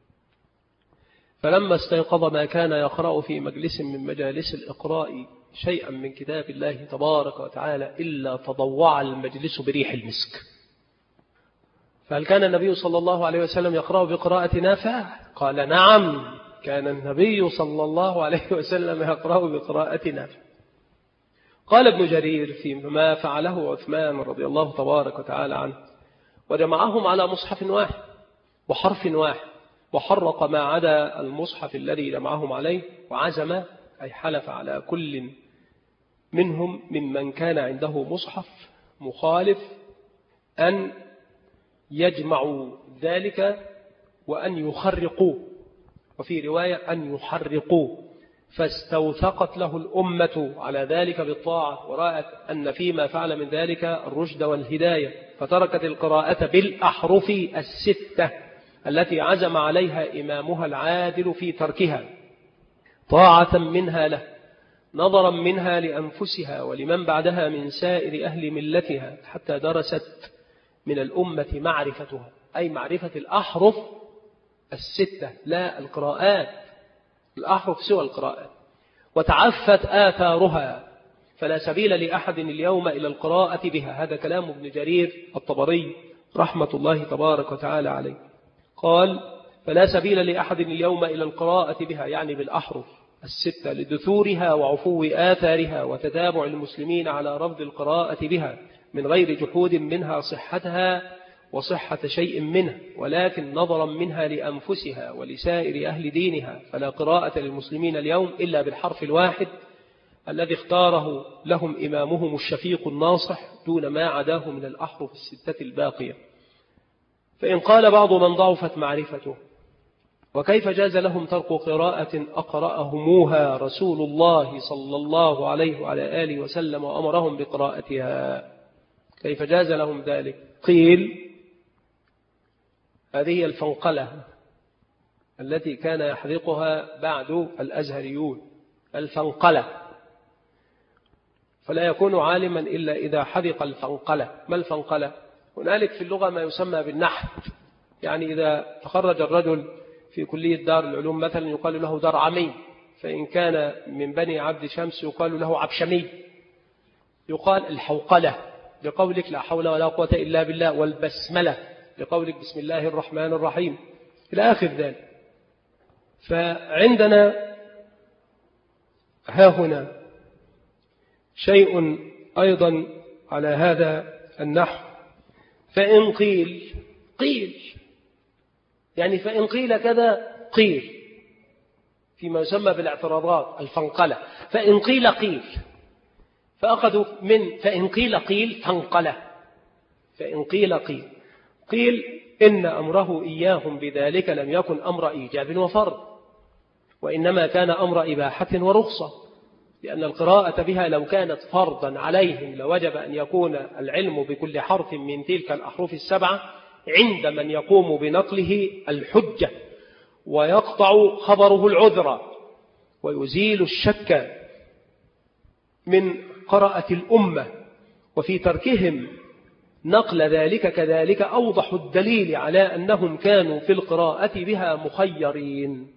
فلما استيقظ ما كان يقرأ في مجلس من مجالس الإقراء شيئا من كتاب الله تبارك وتعالى إلا تضوع المجلس بريح المسك. فهل كان النبي صلى الله عليه وسلم يقرأ بقراءة نافع؟ قال: نعم، كان النبي صلى الله عليه وسلم يقرأ بقراءة نافع. قال ابن جرير فيما فعله عثمان رضي الله تبارك وتعالى عنه: وجمعهم على مصحف واحد وحرف واحد، وحرق ما عدا المصحف الذي جمعهم عليه، وعزم أي حلف على كل منهم ممن كان عنده مصحف مخالف أن يجمعوا ذلك وأن يخرقوا، وفي رواية أن يحرقوا، فاستوثقت له الأمة على ذلك بالطاعة، ورأت أن فيما فعل من ذلك الرشد والهداية، فتركت القراءة بالأحرف الستة التي عزم عليها إمامها العادل في تركها، طاعة منها له، نظرا منها لأنفسها ولمن بعدها من سائر أهل ملتها، حتى درست من الأمة معرفتها، أي معرفة الأحرف الستة لا القراءات، الأحرف سوى القراءات، وتعفت آثارها، فلا سبيل لأحد اليوم إلى القراءة بها. هذا كلام ابن جرير الطبري رحمة الله تبارك وتعالى عليه، قال فلا سبيل لأحد اليوم إلى القراءة بها، يعني بالأحرف الستة، لدثورها وعفو آثارها وتتابع المسلمين على رفض القراءة بها من غير جحود منها صحتها وصحة شيء منه، ولكن نظرا منها لأنفسها ولسائر أهل دينها، فلا قراءة للمسلمين اليوم إلا بالحرف الواحد الذي اختاره لهم إمامهم الشفيق الناصح دون ما عداه من الأحرف الستة الباقية. فإن قال بعض من ضعفت معرفته وكيف جاز لهم ترك قراءة أقرأهموها رسول الله صلى الله عليه وعلى آله وسلم وأمرهم بقراءتها، كيف جاز لهم ذلك؟ قيل هذه الفنقلة التي كان يحذقها بعد الأزهريون، الفنقلة، فلا يكون عالما إلا إذا حذق الفنقلة. ما الفنقلة؟ هنالك في اللغة ما يسمى بالنحت، يعني إذا تخرج الرجل في كلية دار العلوم مثلا يقال له درعمي، فإن كان من بني عبد شمس يقال له عبشمي. يقال الحوقلة لقولك لا حول ولا قوة إلا بالله، والبسملة لقولك بسم الله الرحمن الرحيم إلى آخر ذلك. فعندنا ها هنا شيء أيضا على هذا النحو، فإن قيل قيل، يعني فإن قيل كذا قيل، فيما يسمى بالاعتراضات الفنقلة، فإن قيل قيل، فأخذوا من فإن قيل قيل فانقلة، فإن قيل قيل قيل إن أمره إياهم بذلك لم يكن أمر إيجاب وفرض، وإنما كان أمر إباحة ورخصة، لأن القراءة بها لو كانت فرضا عليهم لوجب أن يكون العلم بكل حرف من تلك الأحرف السبعة عند من يقوم بنقله الحجة، ويقطع خبره العذر، ويزيل الشك من قراءة الأمة. وفي تركهم نقل ذلك كذلك أوضح الدليل على أنهم كانوا في القراءة بها مخيرين،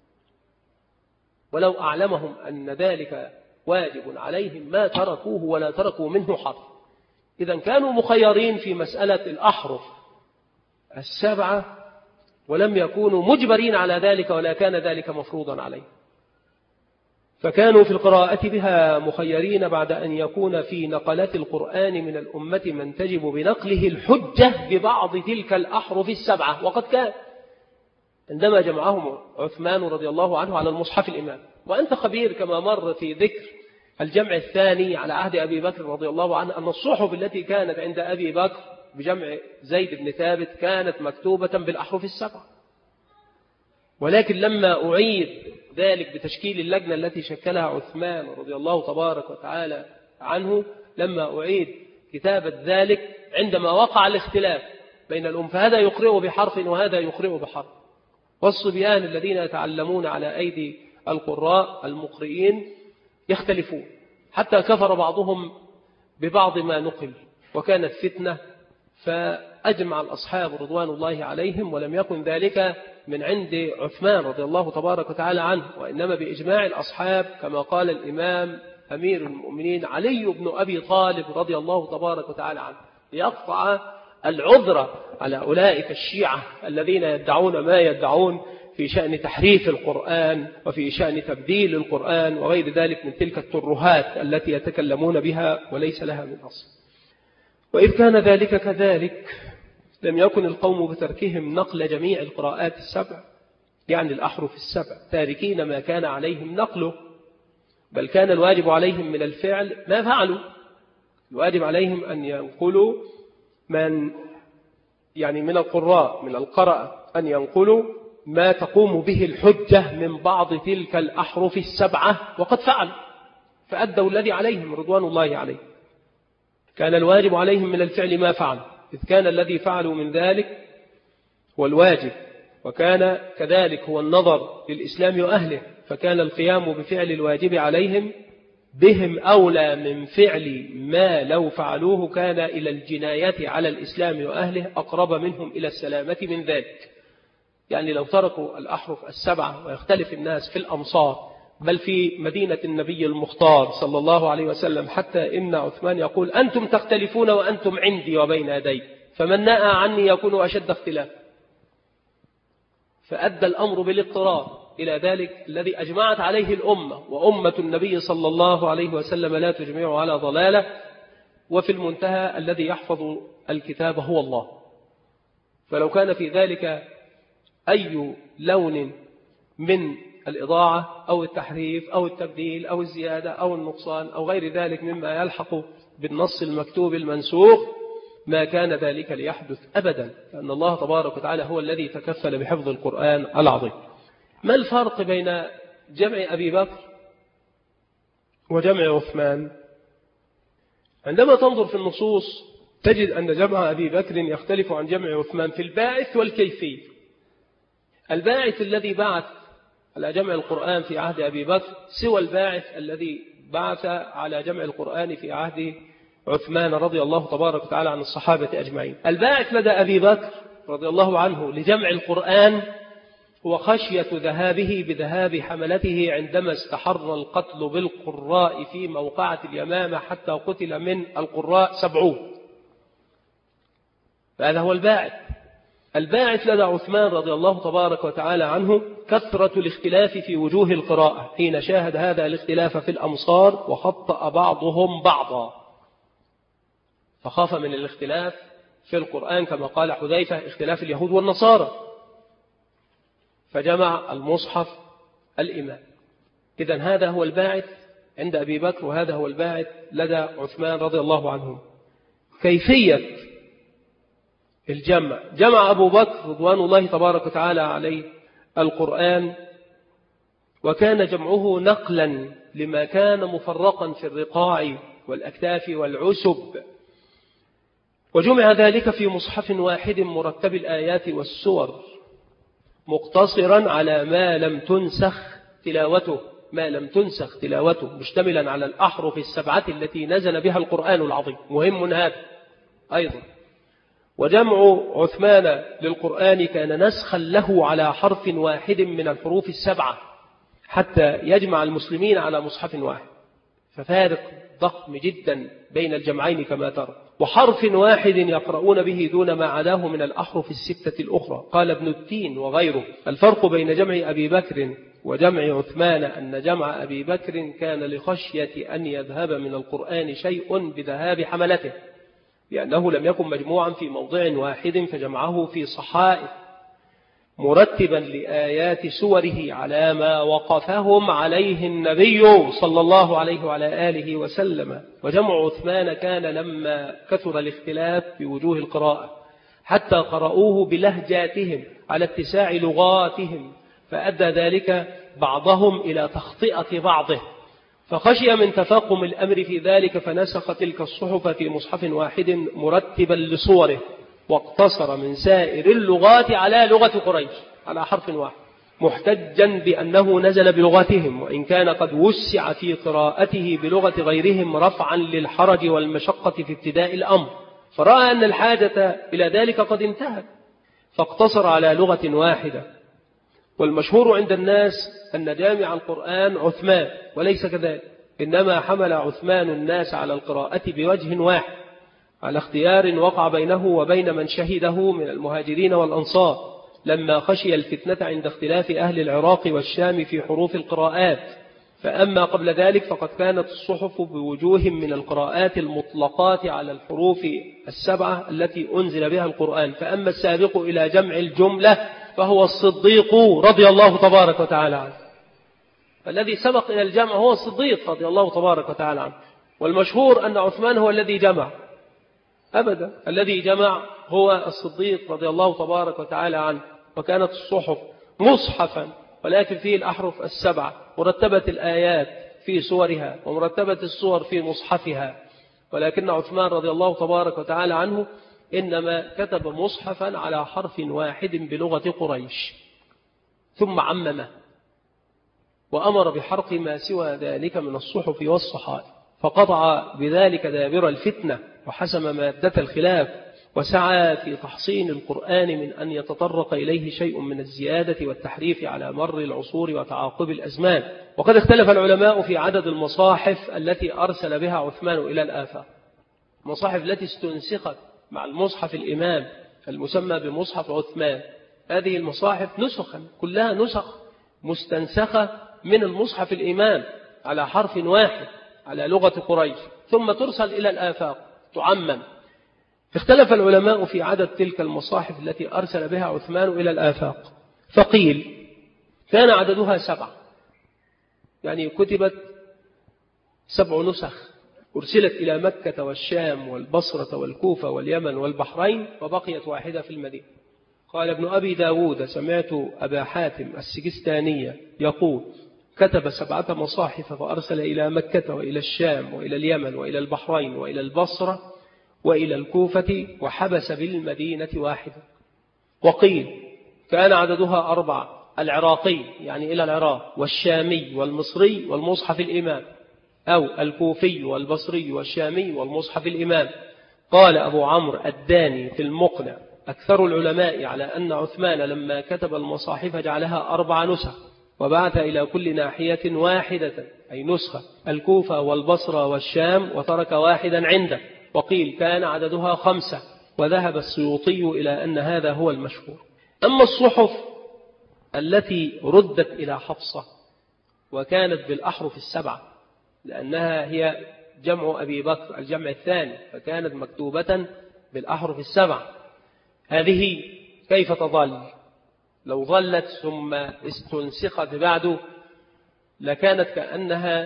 ولو أعلمهم أن ذلك واجب عليهم ما تركوه ولا تركوا منه حرف. إذن كانوا مخيرين في مسألة الأحرف السبعة، ولم يكونوا مجبرين على ذلك ولا كان ذلك مفروضا عليه، فكانوا في القراءة بها مخيرين بعد أن يكون في نقلات القرآن من الأمة من تجب بنقله الحجة ببعض تلك الأحرف السبعة. وقد كان عندما جمعهم عثمان رضي الله عنه على المصحف الإمام، وأنت خبير كما مر في ذكر الجمع الثاني على عهد أبي بكر رضي الله عنه أن الصحف التي كانت عند أبي بكر بجمع زيد بن ثابت كانت مكتوبة بالأحرف السبعة، ولكن لما أعيد ذلك بتشكيل اللجنة التي شكلها عثمان رضي الله تبارك وتعالى عنه، لما أعيد كتابة ذلك عندما وقع الاختلاف بين الأم، فهذا يقرئ بحرف وهذا يقرئ بحرف، والصبيان الذين يتعلمون على أيدي القراء المقرئين يختلفون، حتى كفر بعضهم ببعض ما نقل، وكانت فتنة، فأجمع الأصحاب رضوان الله عليهم، ولم يكن ذلك من عند عثمان رضي الله تبارك وتعالى عنه، وإنما بإجماع الأصحاب كما قال الإمام أمير المؤمنين علي بن أبي طالب رضي الله تبارك وتعالى عنه، ليقطع العذر على أولئك الشيعة الذين يدعون ما يدعون في شأن تحريف القرآن وفي شأن تبديل القرآن وغير ذلك من تلك الترهات التي يتكلمون بها وليس لها من أصل. وإذ كان ذلك كذلك لم يكن القوم بتركهم نقل جميع القراءات السبع، يعني الأحرف السبع، تاركين ما كان عليهم نقله، بل كان الواجب عليهم من الفعل ما فعلوا. الواجب عليهم أن ينقلوا من يعني من القراء من القراء أن ينقلوا ما تقوم به الحجة من بعض تلك الأحرف السبعة وقد فعل فأدوا الذي عليهم رضوان الله عليه. كان الواجب عليهم من الفعل ما فعل، إذ كان الذي فعلوا من ذلك هو الواجب، وكان كذلك هو النظر للإسلام وأهله، فكان القيام بفعل الواجب عليهم بهم أولى من فعل ما لو فعلوه كان إلى الجناية على الإسلام وأهله أقرب منهم إلى السلامة من ذلك. يعني لو تركوا الأحرف السبعة ويختلف الناس في الأمصار بل في مدينة النبي المختار صلى الله عليه وسلم، حتى إن عثمان يقول أنتم تختلفون وأنتم عندي وبين يدي، فمن نأى عني يكون أشد اختلاف. فأدى الأمر بالاضطرار إلى ذلك الذي أجمعت عليه الأمة، وأمة النبي صلى الله عليه وسلم لا تجمع على ضلالة، وفي المنتهى الذي يحفظ الكتاب هو الله. فلو كان في ذلك أي لون من الإضاعة أو التحريف أو التبديل أو الزيادة أو النقصان أو غير ذلك مما يلحق بالنص المكتوب المنسوخ ما كان ذلك ليحدث أبدا، لأن الله تبارك وتعالى هو الذي تكفل بحفظ القرآن العظيم. ما الفرق بين جمع أبي بكر وجمع عثمان؟ عندما تنظر في النصوص تجد أن جمع أبي بكر يختلف عن جمع عثمان في الباعث والكيفية. الباعث الذي بعث على جمع القرآن في عهد أبي بكر سوى الباعث الذي بعث على جمع القرآن في عهد عثمان رضي الله تبارك وتعالى عن الصحابة أجمعين. الباعث لدى أبي بكر رضي الله عنه لجمع القرآن هو خشية ذهابه بذهاب حملته عندما استحر القتل بالقراء في موقعة اليمامة حتى قتل من القراء سبعون. فهذا هو الباعث. الباعث لدى عثمان رضي الله تبارك وتعالى عنه كثرة الاختلاف في وجوه القراءة، حين شاهد هذا الاختلاف في الأمصار وخطأ بعضهم بعضا، فخاف من الاختلاف في القرآن كما قال حذيفة اختلاف اليهود والنصارى، فجمع المصحف الإمام. إذن هذا هو الباعث عند أبي بكر، وهذا هو الباعث لدى عثمان رضي الله عنهم. كيفية الجمع: جمع أبو بكر رضوان الله تبارك وتعالى عليه القرآن، وكان جمعه نقلا لما كان مفرقا في الرقاع والأكتاف والعسب، وجمع ذلك في مصحف واحد مرتب الآيات والسور مقتصرا على ما لم تنسخ تلاوته ما لم تنسخ تلاوته مشتملا على الأحرف السبعة التي نزل بها القرآن العظيم. مهم هذا أيضا. وجمع عثمان للقرآن كان نسخا له على حرف واحد من الحروف السبعة حتى يجمع المسلمين على مصحف واحد، ففارق ضخم جدا بين الجمعين كما ترى، وحرف واحد يقرؤون به دون ما عداه من الأحرف الستة الأخرى. قال ابن التين وغيره: الفرق بين جمع أبي بكر وجمع عثمان أن جمع أبي بكر كان لخشية أن يذهب من القرآن شيء بذهاب حملته، لأنه لم يكن مجموعا في موضع واحد فجمعه في صحائف مرتبا لآيات سوره على ما وقفهم عليه النبي صلى الله عليه وعلى آله وسلم. وجمع عثمان كان لما كثر الاختلاف في وجوه القراءة حتى قرأوه بلهجاتهم على اتساع لغاتهم، فأدى ذلك بعضهم إلى تخطئة بعضه، فخشي من تفاقم الأمر في ذلك فنسخ تلك الصحف في مصحف واحد مرتبا لصوره، واقتصر من سائر اللغات على لغة قريش على حرف واحد، محتجا بأنه نزل بلغتهم، وإن كان قد وسع في قراءته بلغة غيرهم رفعا للحرج والمشقة في ابتداء الأمر، فرأى أن الحاجة إلى ذلك قد انتهت فاقتصر على لغة واحدة. والمشهور عند الناس أن جامع القرآن عثمان، وليس كذلك، إنما حمل عثمان الناس على القراءة بوجه واحد على اختيار وقع بينه وبين من شهده من المهاجرين والأنصار، لما خشي الفتنة عند اختلاف أهل العراق والشام في حروف القراءات. فأما قبل ذلك فقد كانت الصحف بوجوه من القراءات المطلقات على الحروف السبعة التي أنزل بها القرآن. فأما السابق إلى جمع الجملة فهو الصديق رضي الله تبارك وتعالى عنه، فالذي سبق إلى الجمع هو الصديق رضي الله تبارك وتعالى عنه. والمشهور أن عثمان هو الذي جمع، أبدا، الذي جمع هو الصديق رضي الله تبارك وتعالى عنه. وكانت الصحف مصحفا ولكن فيه الأحرف السبعة، مرتبة الآيات في سورها ومرتبة السور في مصحفها. ولكن عثمان رضي الله تبارك وتعالى عنه إنما كتب مصحفا على حرف واحد بلغة قريش ثم عممه وأمر بحرق ما سوى ذلك من الصحف والصحائف، فقطع بذلك دابر الفتنة وحسم مادة الخلاف، وسعى في تحصين القرآن من أن يتطرق إليه شيء من الزيادة والتحريف على مر العصور وتعاقب الأزمان. وقد اختلف العلماء في عدد المصاحف التي أرسل بها عثمان إلى الآفاق. المصاحف التي استنسخت مع المصحف الإمام المسمى بمصحف عثمان، هذه المصاحف نسخا كلها نسخ مستنسخة من المصحف الإمام على حرف واحد على لغة قريش، ثم ترسل إلى الآفاق تعمم. اختلف العلماء في عدد تلك المصاحف التي أرسل بها عثمان إلى الآفاق، فقيل كان عددها سبعة، يعني كتبت سبع نسخ أرسلت إلى مكة والشام والبصرة والكوفة واليمن والبحرين، وبقيت واحدة في المدينة. قال ابن أبي داود سمعت أبا حاتم السجستانية يقول كتب سبعة مصاحف فأرسل إلى مكة وإلى الشام وإلى اليمن وإلى البحرين وإلى البصرة وإلى الكوفة، وحبس بالمدينة واحدة. وقيل كان عددها أربعة، العراقي يعني إلى العراق، والشامي والمصري والمصحف الإمام، أو الكوفي والبصري والشامي والمصحف الإمام. قال أبو عمرو الداني في المقنع أكثر العلماء على أن عثمان لما كتب المصاحف جعلها أربع نسخ وبعث إلى كل ناحية واحدة أي نسخة، الكوفة والبصرة والشام، وترك واحدا عنده. وقيل كان عددها خمسة، وذهب السيوطي إلى أن هذا هو المشهور. أما الصحف التي ردت إلى حفصة وكانت بالأحرف السبعة، لأنها هي جمع أبي بكر الجمع الثاني، فكانت مكتوبة بالأحرف السبعة، هذه كيف تظل؟ لو ظلت ثم استنسخت بعد لكانت كأنها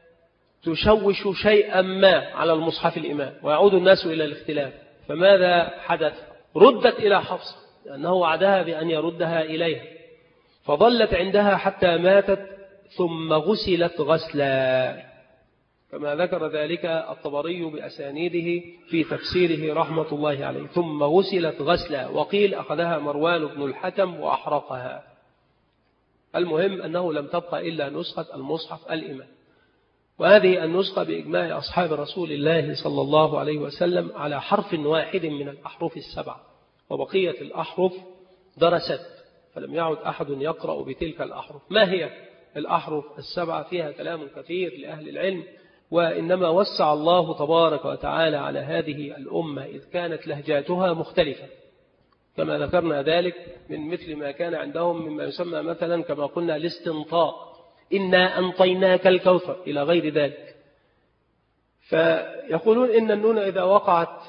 تشوش شيئا ما على المصحف الإمام ويعود الناس إلى الاختلاف. فماذا حدث؟ ردت إلى حفصة لأنه وعدها بأن يردها إليها، فظلت عندها حتى ماتت ثم غسلت غسلا، كما ذكر ذلك الطبري بأسانيده في تفسيره رحمة الله عليه، ثم غسلت غسلا. وقيل أخذها مروان بن الحكم وأحرقها. المهم أنه لم تبقى إلا نسخة المصحف الإمام، وهذه النسخة بإجماع أصحاب رسول الله صلى الله عليه وسلم على حرف واحد من الأحرف السبعة، وبقية الأحرف درست فلم يعد أحد يقرأ بتلك الأحرف. ما هي الأحرف السبعة؟ فيها كلام كثير لأهل العلم، وإنما وسع الله تبارك وتعالى على هذه الأمة إذ كانت لهجاتها مختلفة، كما ذكرنا ذلك من مثل ما كان عندهم مما يسمى مثلا كما قلنا الاستنطاق، إنا أنطيناك الكوثر إلى غير ذلك. فيقولون إن النون إذا وقعت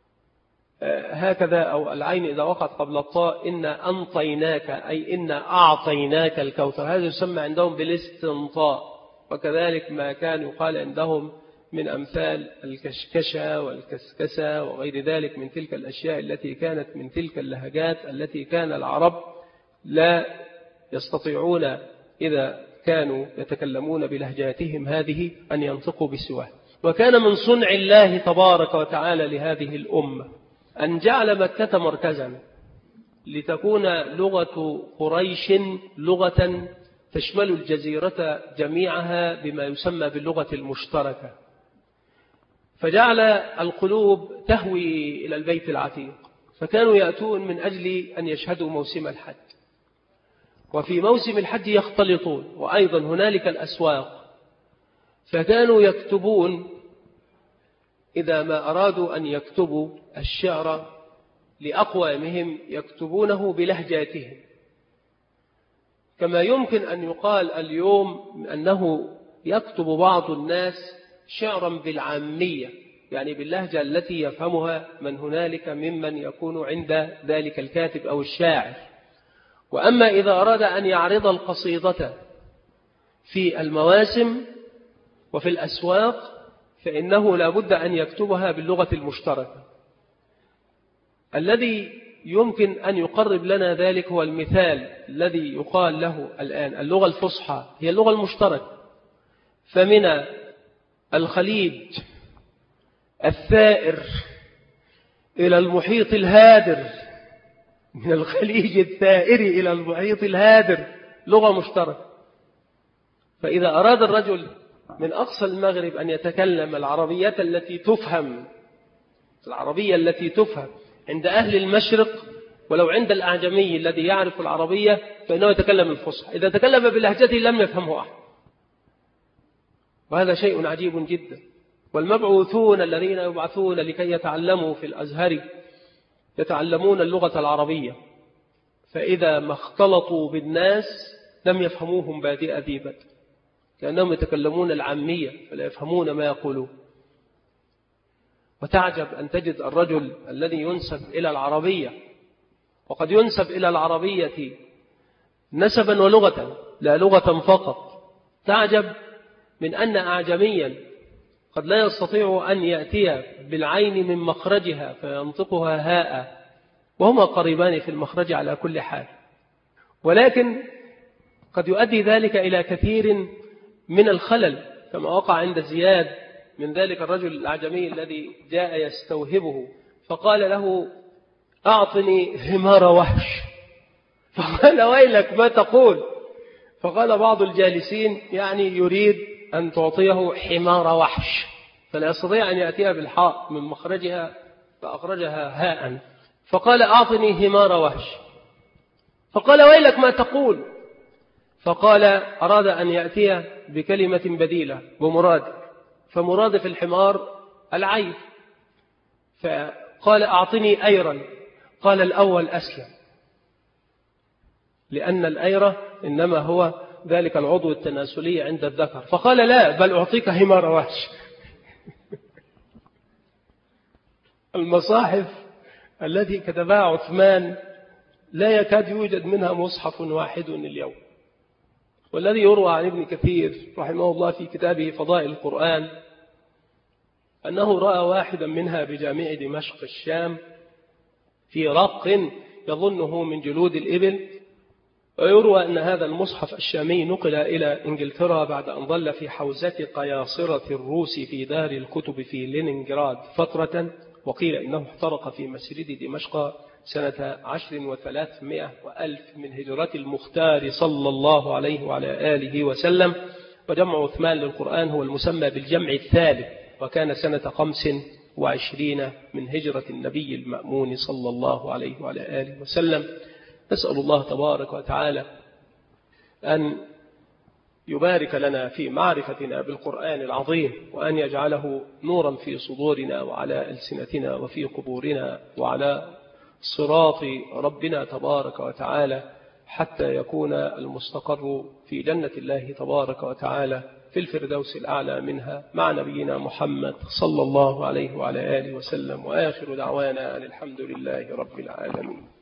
هكذا أو العين إذا وقعت قبل الطاء إنا أنطيناك أي إنا أعطيناك الكوثر، هذا يسمى عندهم بالاستنطاق. وكذلك ما كان يقال عندهم من أمثال الكشكشة والكسكسة وغير ذلك من تلك الأشياء التي كانت من تلك اللهجات التي كان العرب لا يستطيعون إذا كانوا يتكلمون بلهجاتهم هذه أن ينطقوا بسواه. وكان من صنع الله تبارك وتعالى لهذه الأمة أن جعل مكة مركزا لتكون لغة قريش لغة تشمل الجزيرة جميعها بما يسمى باللغة المشتركة، فجعل القلوب تهوي إلى البيت العتيق، فكانوا يأتون من أجل أن يشهدوا موسم الحج، وفي موسم الحج يختلطون، وأيضا هنالك الأسواق، فكانوا يكتبون إذا ما أرادوا أن يكتبوا الشعر لأقوامهم يكتبونه بلهجاتهم، كما يمكن أن يقال اليوم أنه يكتب بعض الناس شعرا بالعامية، يعني باللهجة التي يفهمها من هنالك ممن يكون عند ذلك الكاتب أو الشاعر. وأما إذا أراد أن يعرض القصيدة في المواسم وفي الأسواق فإنه لا بد أن يكتبها باللغة المشتركة. الذي يمكن أن يقرب لنا ذلك هو المثال الذي يقال له الآن اللغة الفصحى هي اللغة المشتركة. فمن الخليج الثائر إلى المحيط الهادر، من الخليج الثائر إلى المحيط الهادر لغة مشتركة. فإذا أراد الرجل من أقصى المغرب أن يتكلم العربية التي تفهم، العربية التي تفهم عند أهل المشرق، ولو عند الأعجمي الذي يعرف العربية فإنه يتكلم الفصحى، إذا تكلم بلهجته لم يفهمه أحد. وهذا شيء عجيب جدا. والمبعوثون الذين يبعثون لكي يتعلموا في الأزهر يتعلمون اللغة العربية، فإذا ما اختلطوا بالناس لم يفهموهم بادئ ذي بدء، كأنهم يتكلمون العامية فلا يفهمون ما يقولون. وتعجب أن تجد الرجل الذي ينسب إلى العربية، وقد ينسب إلى العربية نسبا ولغة لا لغة فقط، تعجب من أن أعجميا قد لا يستطيع أن يأتي بالعين من مخرجها فينطقها هاء، وهما قريبان في المخرج على كل حال، ولكن قد يؤدي ذلك إلى كثير من الخلل، كما وقع عند زياد من ذلك الرجل الأعجمي الذي جاء يستوهبه فقال له أعطني همار وحش، فقال ويلك ما تقول؟ فقال بعض الجالسين يعني يريد أن تعطيه حمار وحش، فلا يستطيع أن يأتيها بالحاء من مخرجها فأخرجها هاء، فقال أعطني همار وحش، فقال ويلك ما تقول؟ فقال أراد أن يأتي بكلمة بديلة بمراد، فمراد في الحمار العيف، فقال أعطني أيرا، قال الأول أسلم، لأن الأيرة إنما هو ذلك العضو التناسلي عند الذكر، فقال لا بل أعطيك همار وحش. المصاحف التي كتبها عثمان لا يكاد يوجد منها مصحف واحد اليوم. والذي يروى عن ابن كثير رحمه الله في كتابه فضائل القرآن أنه رأى واحدا منها بجامع دمشق الشام في رق يظنه من جلود الإبل. ويروى أن هذا المصحف الشامي نقل إلى إنجلترا بعد أن ظل في حوزة قياصرة الروس في دار الكتب في لينينغراد فترة، وقيل إنه احترق في مسجد دمشق سنة عشر وثلاثمائة وألف من هجرة المختار صلى الله عليه وعلى آله وسلم. وجمع عثمان للقرآن هو المسمى بالجمع الثالث، وكان سنة خمس وعشرين من هجرة النبي المأمون صلى الله عليه وعلى آله وسلم. نسأل الله تبارك وتعالى أن يبارك لنا في معرفتنا بالقرآن العظيم، وأن يجعله نورا في صدورنا وعلى ألسنتنا وفي قبورنا وعلى صراط ربنا تبارك وتعالى، حتى يكون المستقر في جنة الله تبارك وتعالى في الفردوس الأعلى منها مع نبينا محمد صلى الله عليه وعلى آله وسلم. وآخر دعوانا أن الحمد لله رب العالمين.